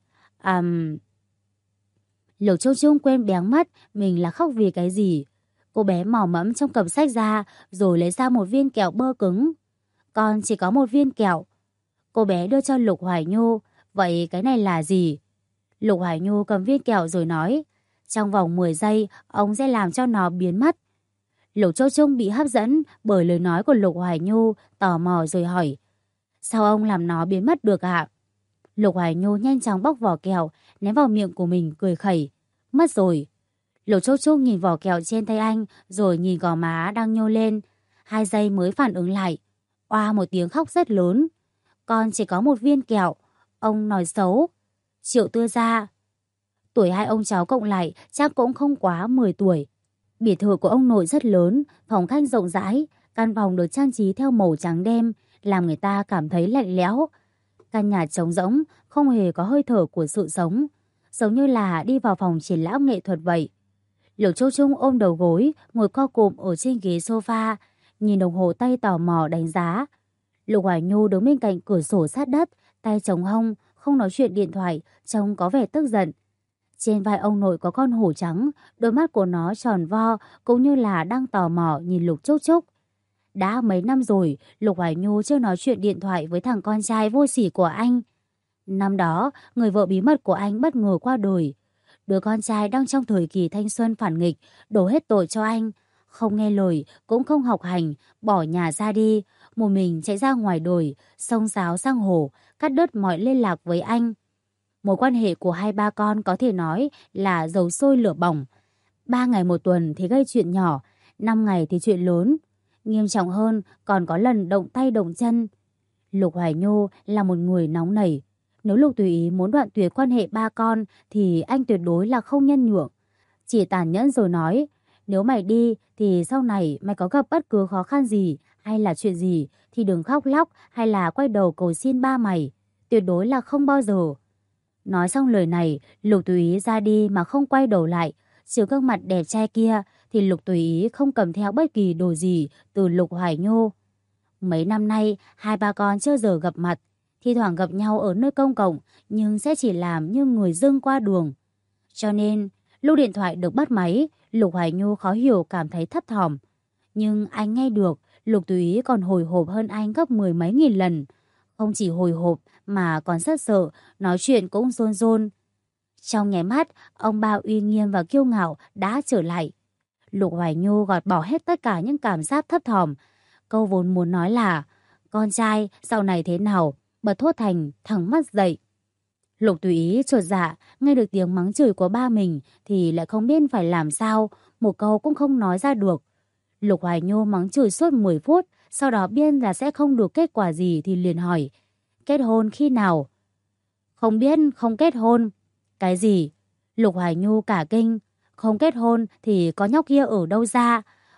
Lục Trúc Trúc quên béng mất mình là khóc vì cái gì. Cô bé mò mẫm trong cặp sách ra rồi lấy ra một viên kẹo bơ cứng. Con chỉ có một viên kẹo. Cô bé đưa cho Lục Hoài Nhu. Vậy cái này là gì? Lục Hoài Nhu cầm viên kẹo rồi nói, trong vòng 10 giây ông sẽ làm cho nó biến mất. Lục Trúc Trúc bị hấp dẫn bởi lời nói của Lục Hoài Nhu, tò mò rồi hỏi, sao ông làm nó biến mất được ạ? Lục Hoài Nhu nhanh chóng bóc vỏ kẹo, ném vào miệng của mình cười khẩy. Mất rồi. Lục Trúc Trúc nhìn vỏ kẹo trên tay anh, rồi nhìn gò má đang nhô lên. 2 giây mới phản ứng lại. Oa một tiếng khóc rất lớn. Con chỉ có một viên kẹo. Ông nói xấu. Triệu Tư Gia. Tuổi hai ông cháu cộng lại chắc cũng không quá 10 tuổi. Biệt thự của ông nội rất lớn, phòng khách rộng rãi. Căn phòng được trang trí theo màu trắng đêm, làm người ta cảm thấy lạnh lẽo. Căn nhà trống rỗng, không hề có hơi thở của sự sống, giống như là đi vào phòng triển lãm nghệ thuật vậy. Lục Trúc Trúc ôm đầu gối, ngồi co cụm ở trên ghế sofa, nhìn đồng hồ tay tò mò đánh giá. Lục Hoài Nhu đứng bên cạnh cửa sổ sát đất, tay chống hông, không nói chuyện điện thoại, trông có vẻ tức giận. Trên vai ông nội có con hổ trắng, đôi mắt của nó tròn vo, cũng như là đang tò mò nhìn Lục Trúc Trúc. Đã mấy năm rồi, Lục Hoài Nhu chưa nói chuyện điện thoại với thằng con trai vô sỉ của anh. Năm đó, người vợ bí mật của anh bất ngờ qua đời. Đứa con trai đang trong thời kỳ thanh xuân phản nghịch, đổ hết tội cho anh. Không nghe lời, cũng không học hành, bỏ nhà ra đi, một mình chạy ra ngoài đồi, xông xáo sang hồ, cắt đứt mọi liên lạc với anh. Mối quan hệ của hai ba con có thể nói là dầu sôi lửa bỏng. 3 ngày một tuần thì gây chuyện nhỏ, 5 ngày thì chuyện lớn. Nghiêm trọng hơn còn có lần động tay động chân. Lục Hoài Nhu là một người nóng nảy. Nếu Lục Tùy Ý muốn đoạn tuyệt quan hệ ba con thì anh tuyệt đối là không nhân nhượng. Chỉ tàn nhẫn rồi nói, nếu mày đi thì sau này mày có gặp bất cứ khó khăn gì hay là chuyện gì thì đừng khóc lóc hay là quay đầu cầu xin ba mày. Tuyệt đối là không bao giờ. Nói xong lời này, Lục Tùy Ý ra đi mà không quay đầu lại. Trừ gương mặt đẹp trai kia thì Lục Tùy Ý không cầm theo bất kỳ đồ gì từ Lục Hoài Nhu. Mấy năm nay, hai ba con chưa giờ gặp mặt. Thi thoảng gặp nhau ở nơi công cộng, nhưng sẽ chỉ làm như người dưng qua đường. Cho nên, lúc điện thoại được bắt máy, Lục Hoài Nhu khó hiểu cảm thấy thấp thỏm. Nhưng anh nghe được, Lục Tùy Ý còn hồi hộp hơn anh gấp 10 mấy nghìn lần. Không chỉ hồi hộp mà còn rất sợ, nói chuyện cũng run run. Trong nháy mắt, ông ba uy nghiêm và kiêu ngạo đã trở lại. Lục Hoài Nhu gọt bỏ hết tất cả những cảm giác thấp thỏm. Câu vốn muốn nói là, con trai sau này thế nào, bật thốt thành thẳng mắt dậy. Lục Tùy Ý chột dạ, nghe được tiếng mắng chửi của ba mình thì lại không biết phải làm sao, một câu cũng không nói ra được. Lục Hoài Nhu mắng chửi suốt 10 phút, sau đó biết là sẽ không được kết quả gì thì liền hỏi, kết hôn khi nào? Không biết, không kết hôn. Cái gì? Lục Hoài Nhu cả kinh, không kết hôn thì có nhóc kia ở đâu ra?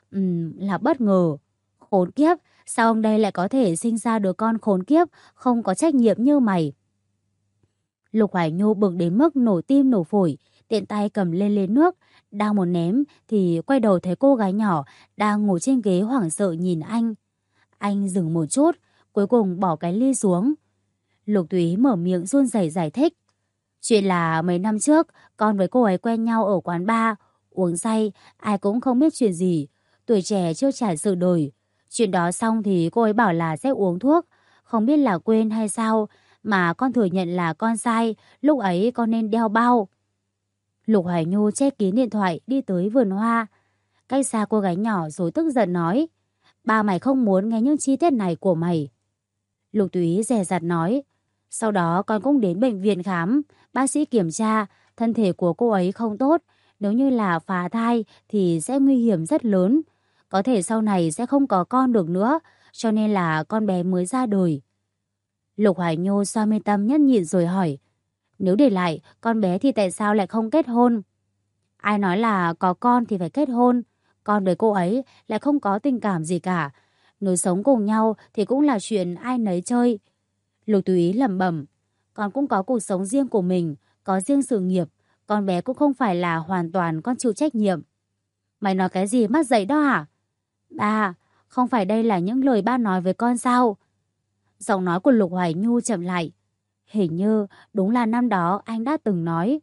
Là bất ngờ. Khốn kiếp, sao ông đây lại có thể sinh ra đứa con khốn kiếp, không có trách nhiệm như mày? Lục Hoài Nhu bực đến mức nổ tim nổ phổi, tiện tay cầm lên ly nước, đang muốn ném thì quay đầu thấy cô gái nhỏ đang ngồi trên ghế hoảng sợ nhìn anh. Anh dừng một chút, cuối cùng bỏ cái ly xuống. Lục Túy mở miệng run rẩy giải thích. Chuyện là mấy năm trước, con với cô ấy quen nhau ở quán bar, uống say, ai cũng không biết chuyện gì. Tuổi trẻ chưa trải sự đời. Chuyện đó xong thì cô ấy bảo là sẽ uống thuốc, không biết là quên hay sao, mà con thừa nhận là con sai, lúc ấy con nên đeo bao. Lục Hoài Nhu che kín điện thoại đi tới vườn hoa. Cách xa cô gái nhỏ rồi tức giận nói. Ba mày không muốn nghe những chi tiết này của mày. Lục Túy dè dặt nói. Sau đó con cũng đến bệnh viện khám. Bác sĩ kiểm tra, thân thể của cô ấy không tốt. Nếu như là phá thai thì sẽ nguy hiểm rất lớn. Có thể sau này sẽ không có con được nữa. Cho nên là con bé mới ra đời. Lục Hoài Nhu xoa mi tâm nhẫn nhịn rồi hỏi. Nếu để lại con bé thì tại sao lại không kết hôn? Ai nói là có con thì phải kết hôn. Con với cô ấy lại không có tình cảm gì cả. Nếu sống cùng nhau thì cũng là chuyện ai nấy chơi. Lục Túy lẩm bẩm. Con cũng có cuộc sống riêng của mình, có riêng sự nghiệp. Con bé cũng không phải là hoàn toàn con chịu trách nhiệm. Mày nói cái gì mất dạy đó hả? Ba, không phải đây là những lời ba nói với con sao? Giọng nói của Lục Hoài Nhu chậm lại. Hình như đúng là năm đó anh đã từng nói.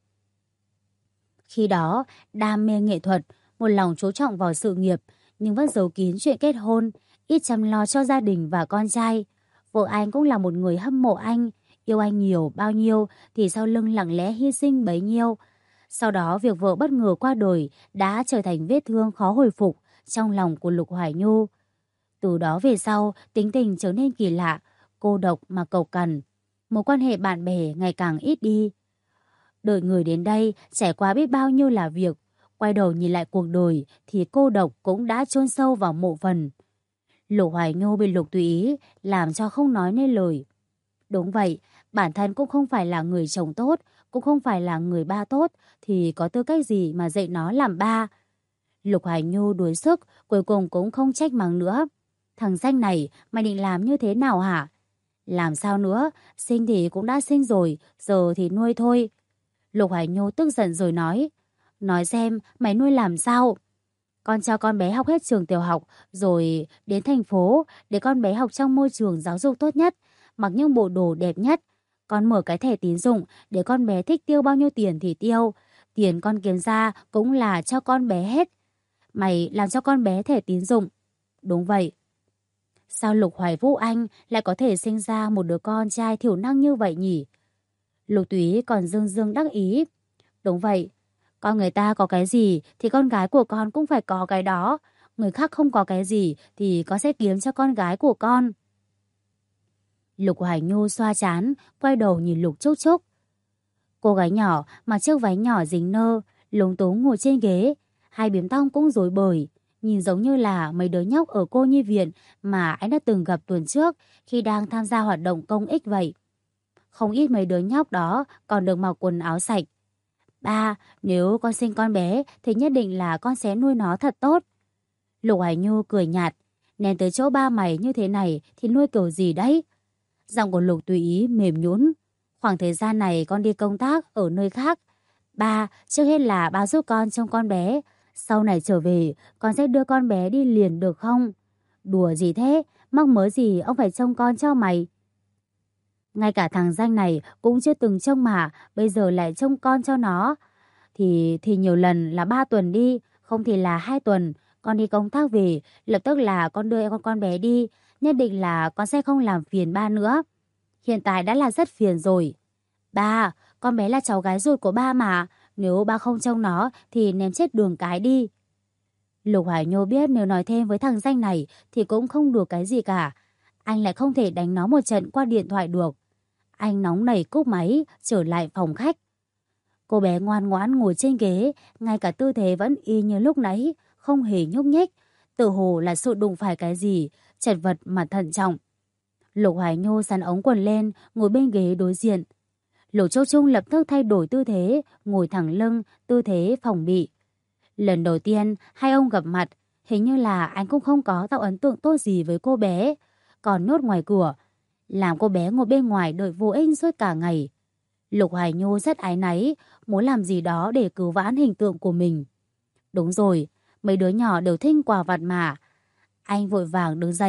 Khi đó, đam mê nghệ thuật, một lòng chú trọng vào sự nghiệp, nhưng vẫn giấu kín chuyện kết hôn, ít chăm lo cho gia đình và con trai. Vợ anh cũng là một người hâm mộ anh, yêu anh nhiều bao nhiêu thì sau lưng lặng lẽ hy sinh bấy nhiêu. Sau đó việc vợ bất ngờ qua đời đã trở thành vết thương khó hồi phục trong lòng của Lục Hoài Nhu. Từ đó về sau, tính tình trở nên kỳ lạ, cô độc mà cộc cằn. Mối quan hệ bạn bè ngày càng ít đi. Đợi người đến đây trải qua biết bao nhiêu là việc. Quay đầu nhìn lại cuộc đời thì cô độc cũng đã chôn sâu vào mộ phần. Lục Hoài Nhu bị Lục Túy làm cho không nói nên lời. Đúng vậy, bản thân cũng không phải là người chồng tốt, cũng không phải là người ba tốt, thì có tư cách gì mà dạy nó làm ba. Lục Hoài Nhu đuối sức, cuối cùng cũng không trách mắng nữa. Thằng danh này, mày định làm như thế nào hả? Làm sao nữa, sinh thì cũng đã sinh rồi, giờ thì nuôi thôi. Lục Hoài Nhu tức giận rồi nói. Nói xem, mày nuôi làm sao? Con cho con bé học hết trường tiểu học, rồi đến thành phố, để con bé học trong môi trường giáo dục tốt nhất, mặc những bộ đồ đẹp nhất. Con mở cái thẻ tín dụng, để con bé thích tiêu bao nhiêu tiền thì tiêu. Tiền con kiếm ra cũng là cho con bé hết. Mày làm cho con bé thẻ tín dụng. Đúng vậy. Sao Lục Hoài Vũ Anh lại có thể sinh ra một đứa con trai thiểu năng như vậy nhỉ? Lục Túy còn dương dương đắc ý. Đúng vậy. Con người ta có cái gì thì con gái của con cũng phải có cái đó. Người khác không có cái gì thì con sẽ kiếm cho con gái của con. Lục Hoài Nhu xoa trán, quay đầu nhìn Lục Trúc Trúc. Cô gái nhỏ mặc chiếc váy nhỏ dính nơ, lúng túng ngồi trên ghế. Hai bím tóc cũng rối bời, nhìn giống như là mấy đứa nhóc ở cô nhi viện mà anh đã từng gặp tuần trước khi đang tham gia hoạt động công ích vậy. Không ít mấy đứa nhóc đó còn được mặc quần áo sạch. Ba, nếu con sinh con bé thì nhất định là con sẽ nuôi nó thật tốt. Lục Hải Nhu cười nhạt. Nên tới chỗ ba mày như thế này thì nuôi kiểu gì đấy? Giọng của Lục tùy ý mềm nhũn. Khoảng thời gian này con đi công tác ở nơi khác. Ba, trước hết là ba giúp con trông con bé. Sau này trở về, con sẽ đưa con bé đi liền được không? Đùa gì thế? Mắc mớ gì ông phải trông con cho mày? Ngay cả thằng danh này cũng chưa từng trông mà, bây giờ lại trông con cho nó. Thì nhiều lần là 3 tuần đi, không thì là 2 tuần. Con đi công tác về, lập tức là con đưa con bé đi. Nhất định là con sẽ không làm phiền ba nữa. Hiện tại đã là rất phiền rồi. Ba, con bé là cháu gái ruột của ba mà. Nếu ba không trông nó thì ném chết đường cái đi. Lục Hải Nhô biết nếu nói thêm với thằng danh này thì cũng không được cái gì cả. Anh lại không thể đánh nó một trận qua điện thoại được. Anh nóng nảy cúp máy, trở lại phòng khách. Cô bé ngoan ngoãn ngồi trên ghế, ngay cả tư thế vẫn y như lúc nãy, không hề nhúc nhích. Tự hồ là sự đụng phải cái gì, chật vật mà thận trọng. Lục Hải Nhô sắn ống quần lên, ngồi bên ghế đối diện. Lục Châu Trung lập tức thay đổi tư thế, ngồi thẳng lưng, tư thế phòng bị. Lần đầu tiên hai ông gặp mặt, hình như là anh cũng không có tạo ấn tượng tốt gì với cô bé. Còn nhốt ngoài cửa, làm cô bé ngồi bên ngoài đợi vô ích suốt cả ngày. Lục Hải Nhô rất áy náy, muốn làm gì đó để cứu vãn hình tượng của mình. Đúng rồi, mấy đứa nhỏ đều thích quà vặt mà. Anh vội vàng đứng dậy,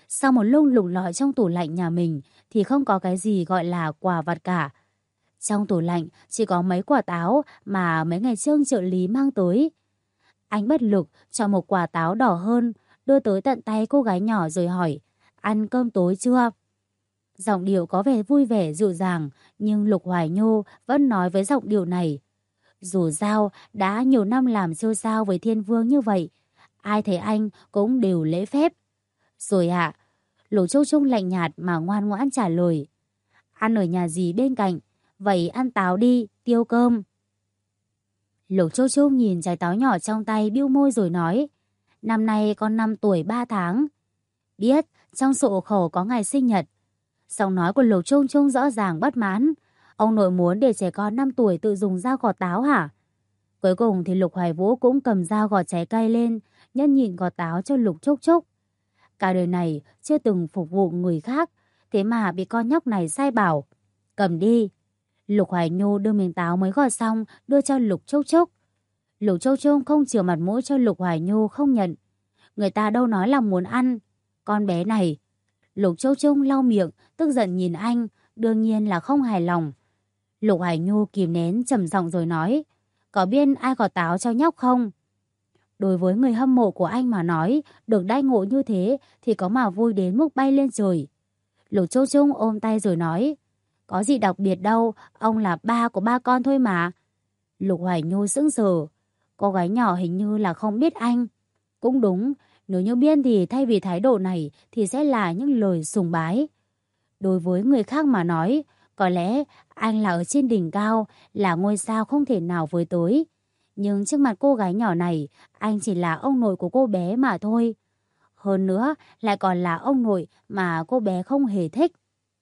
Sau một lúc lục lọi trong tủ lạnh nhà mình thì không có cái gì gọi là quà vặt cả. Trong tủ lạnh chỉ có mấy quả táo mà mấy ngày trước trợ lý mang tới. Anh bất lực chọn một quả táo đỏ hơn, đưa tới tận tay cô gái nhỏ rồi hỏi, ăn cơm tối chưa? Giọng điệu có vẻ vui vẻ dịu dàng, nhưng Lục Hoài Nhu vẫn nói với giọng điệu này. Dù sao, đã nhiều năm làm siêu sao với Thiên Vương như vậy, ai thấy anh cũng đều lễ phép. Rồi ạ, Lục Châu Trung lạnh nhạt mà ngoan ngoãn trả lời. Ăn ở nhà dì bên cạnh, vậy ăn táo đi, tiêu cơm. Lục Châu Trung nhìn trái táo nhỏ trong tay bĩu môi rồi nói, năm nay con 5 tuổi 3 tháng. Biết, trong sổ hộ khẩu có ngày sinh nhật. Giọng nói của Lục Trung Trung rõ ràng bất mãn. Ông nội muốn để trẻ con 5 tuổi tự dùng dao gọt táo hả? Cuối cùng thì Lục Hoài Vũ cũng cầm dao gọt trái cây lên, nhẫn nhịn gọt táo cho Lục Trúc Trúc. Cả đời này chưa từng phục vụ người khác, thế mà bị con nhóc này sai bảo. Cầm đi. Lục Hoài Nhu đưa miếng táo mới gọt xong, đưa cho Lục Trúc Trúc. Lục Trúc Trúc không chừa mặt mũi cho Lục Hoài Nhu không nhận. Người ta đâu nói là muốn ăn. Con bé này. Lục Trúc Trúc lau miệng, tức giận nhìn anh, đương nhiên là không hài lòng. Lục Hoài Nhu kìm nén trầm giọng rồi nói, có biết ai gọt táo cho nhóc không? Đối với người hâm mộ của anh mà nói, được đãi ngộ như thế thì có mà vui đến mức bay lên trời. Lục Châu Trung ôm tay rồi nói, có gì đặc biệt đâu, ông là ba của ba con thôi mà. Lục Hoài Nhu sững sờ, cô gái nhỏ hình như là không biết anh. Cũng đúng, nếu như biết thì thay vì thái độ này thì sẽ là những lời sùng bái. Đối với người khác mà nói, có lẽ anh là ở trên đỉnh cao, là ngôi sao không thể nào với tới. Nhưng trước mặt cô gái nhỏ này, anh chỉ là ông nội của cô bé mà thôi. Hơn nữa, lại còn là ông nội mà cô bé không hề thích.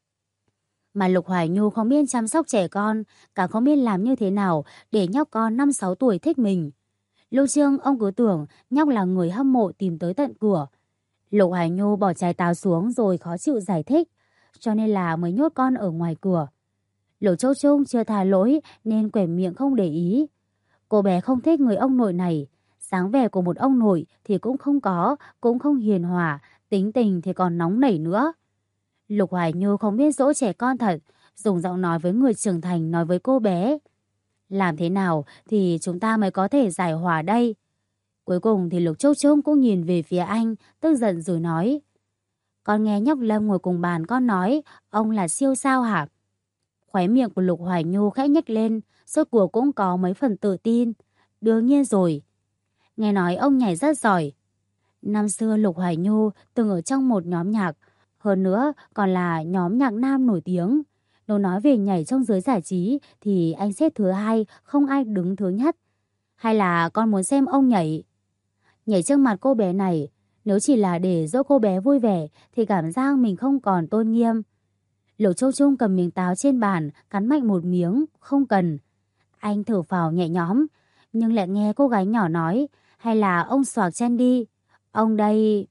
Mà Lục Hoài Nhu không biết chăm sóc trẻ con, càng không biết làm như thế nào để nhóc con 5-6 tuổi thích mình. Lúc trước ông cứ tưởng nhóc là người hâm mộ tìm tới tận cửa. Lục Hoài Nhu bỏ trái táo xuống rồi khó chịu giải thích, cho nên là mới nhốt con ở ngoài cửa. Lục Châu Trung chưa tha lỗi nên quẩy miệng không để ý. Cô bé không thích người ông nội này. Dáng vẻ của một ông nội thì cũng không có, cũng không hiền hòa, tính tình thì còn nóng nảy nữa. Lục Hoài Nhu không biết dỗ trẻ con thật, dùng giọng nói với người trưởng thành nói với cô bé. Làm thế nào thì chúng ta mới có thể giải hòa đây? Cuối cùng thì Lục Châu Trung cũng nhìn về phía anh, tức giận rồi nói. Con nghe nhóc Lâm ngồi cùng bàn con nói, ông là siêu sao hả? Khóe miệng của Lục Hoài Nhu khẽ nhếch lên, rốt cuộc cũng có mấy phần tự tin. Đương nhiên rồi. Nghe nói ông nhảy rất giỏi. Năm xưa Lục Hoài Nhu từng ở trong một nhóm nhạc, hơn nữa còn là nhóm nhạc nam nổi tiếng. Nếu nói về nhảy trong giới giải trí thì anh xếp thứ hai, không ai đứng thứ nhất. Hay là con muốn xem ông nhảy? Nhảy trước mặt cô bé này, nếu chỉ là để dỗ cô bé vui vẻ thì cảm giác mình không còn tôn nghiêm. Lục Châu Trung cầm miếng táo trên bàn, cắn mạnh một miếng, không cần. Anh thở phào nhẹ nhõm, nhưng lại nghe cô gái nhỏ nói, hay là ông xoạc chân đi. Ông đây...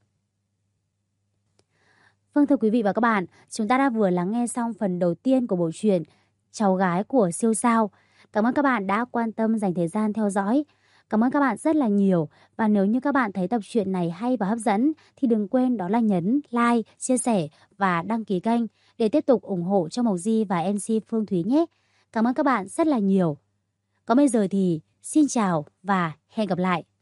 Vâng thưa quý vị và các bạn, chúng ta đã vừa lắng nghe xong phần đầu tiên của bộ truyện Cháu gái của siêu sao. Cảm ơn các bạn đã quan tâm dành thời gian theo dõi. Cảm ơn các bạn rất là nhiều. Và nếu như các bạn thấy tập truyện này hay và hấp dẫn thì đừng quên đó là nhấn like, chia sẻ và đăng ký kênh để tiếp tục ủng hộ cho Mộc Di và MC Phương Thúy nhé. Cảm ơn các bạn rất là nhiều. Còn bây giờ thì xin chào và hẹn gặp lại.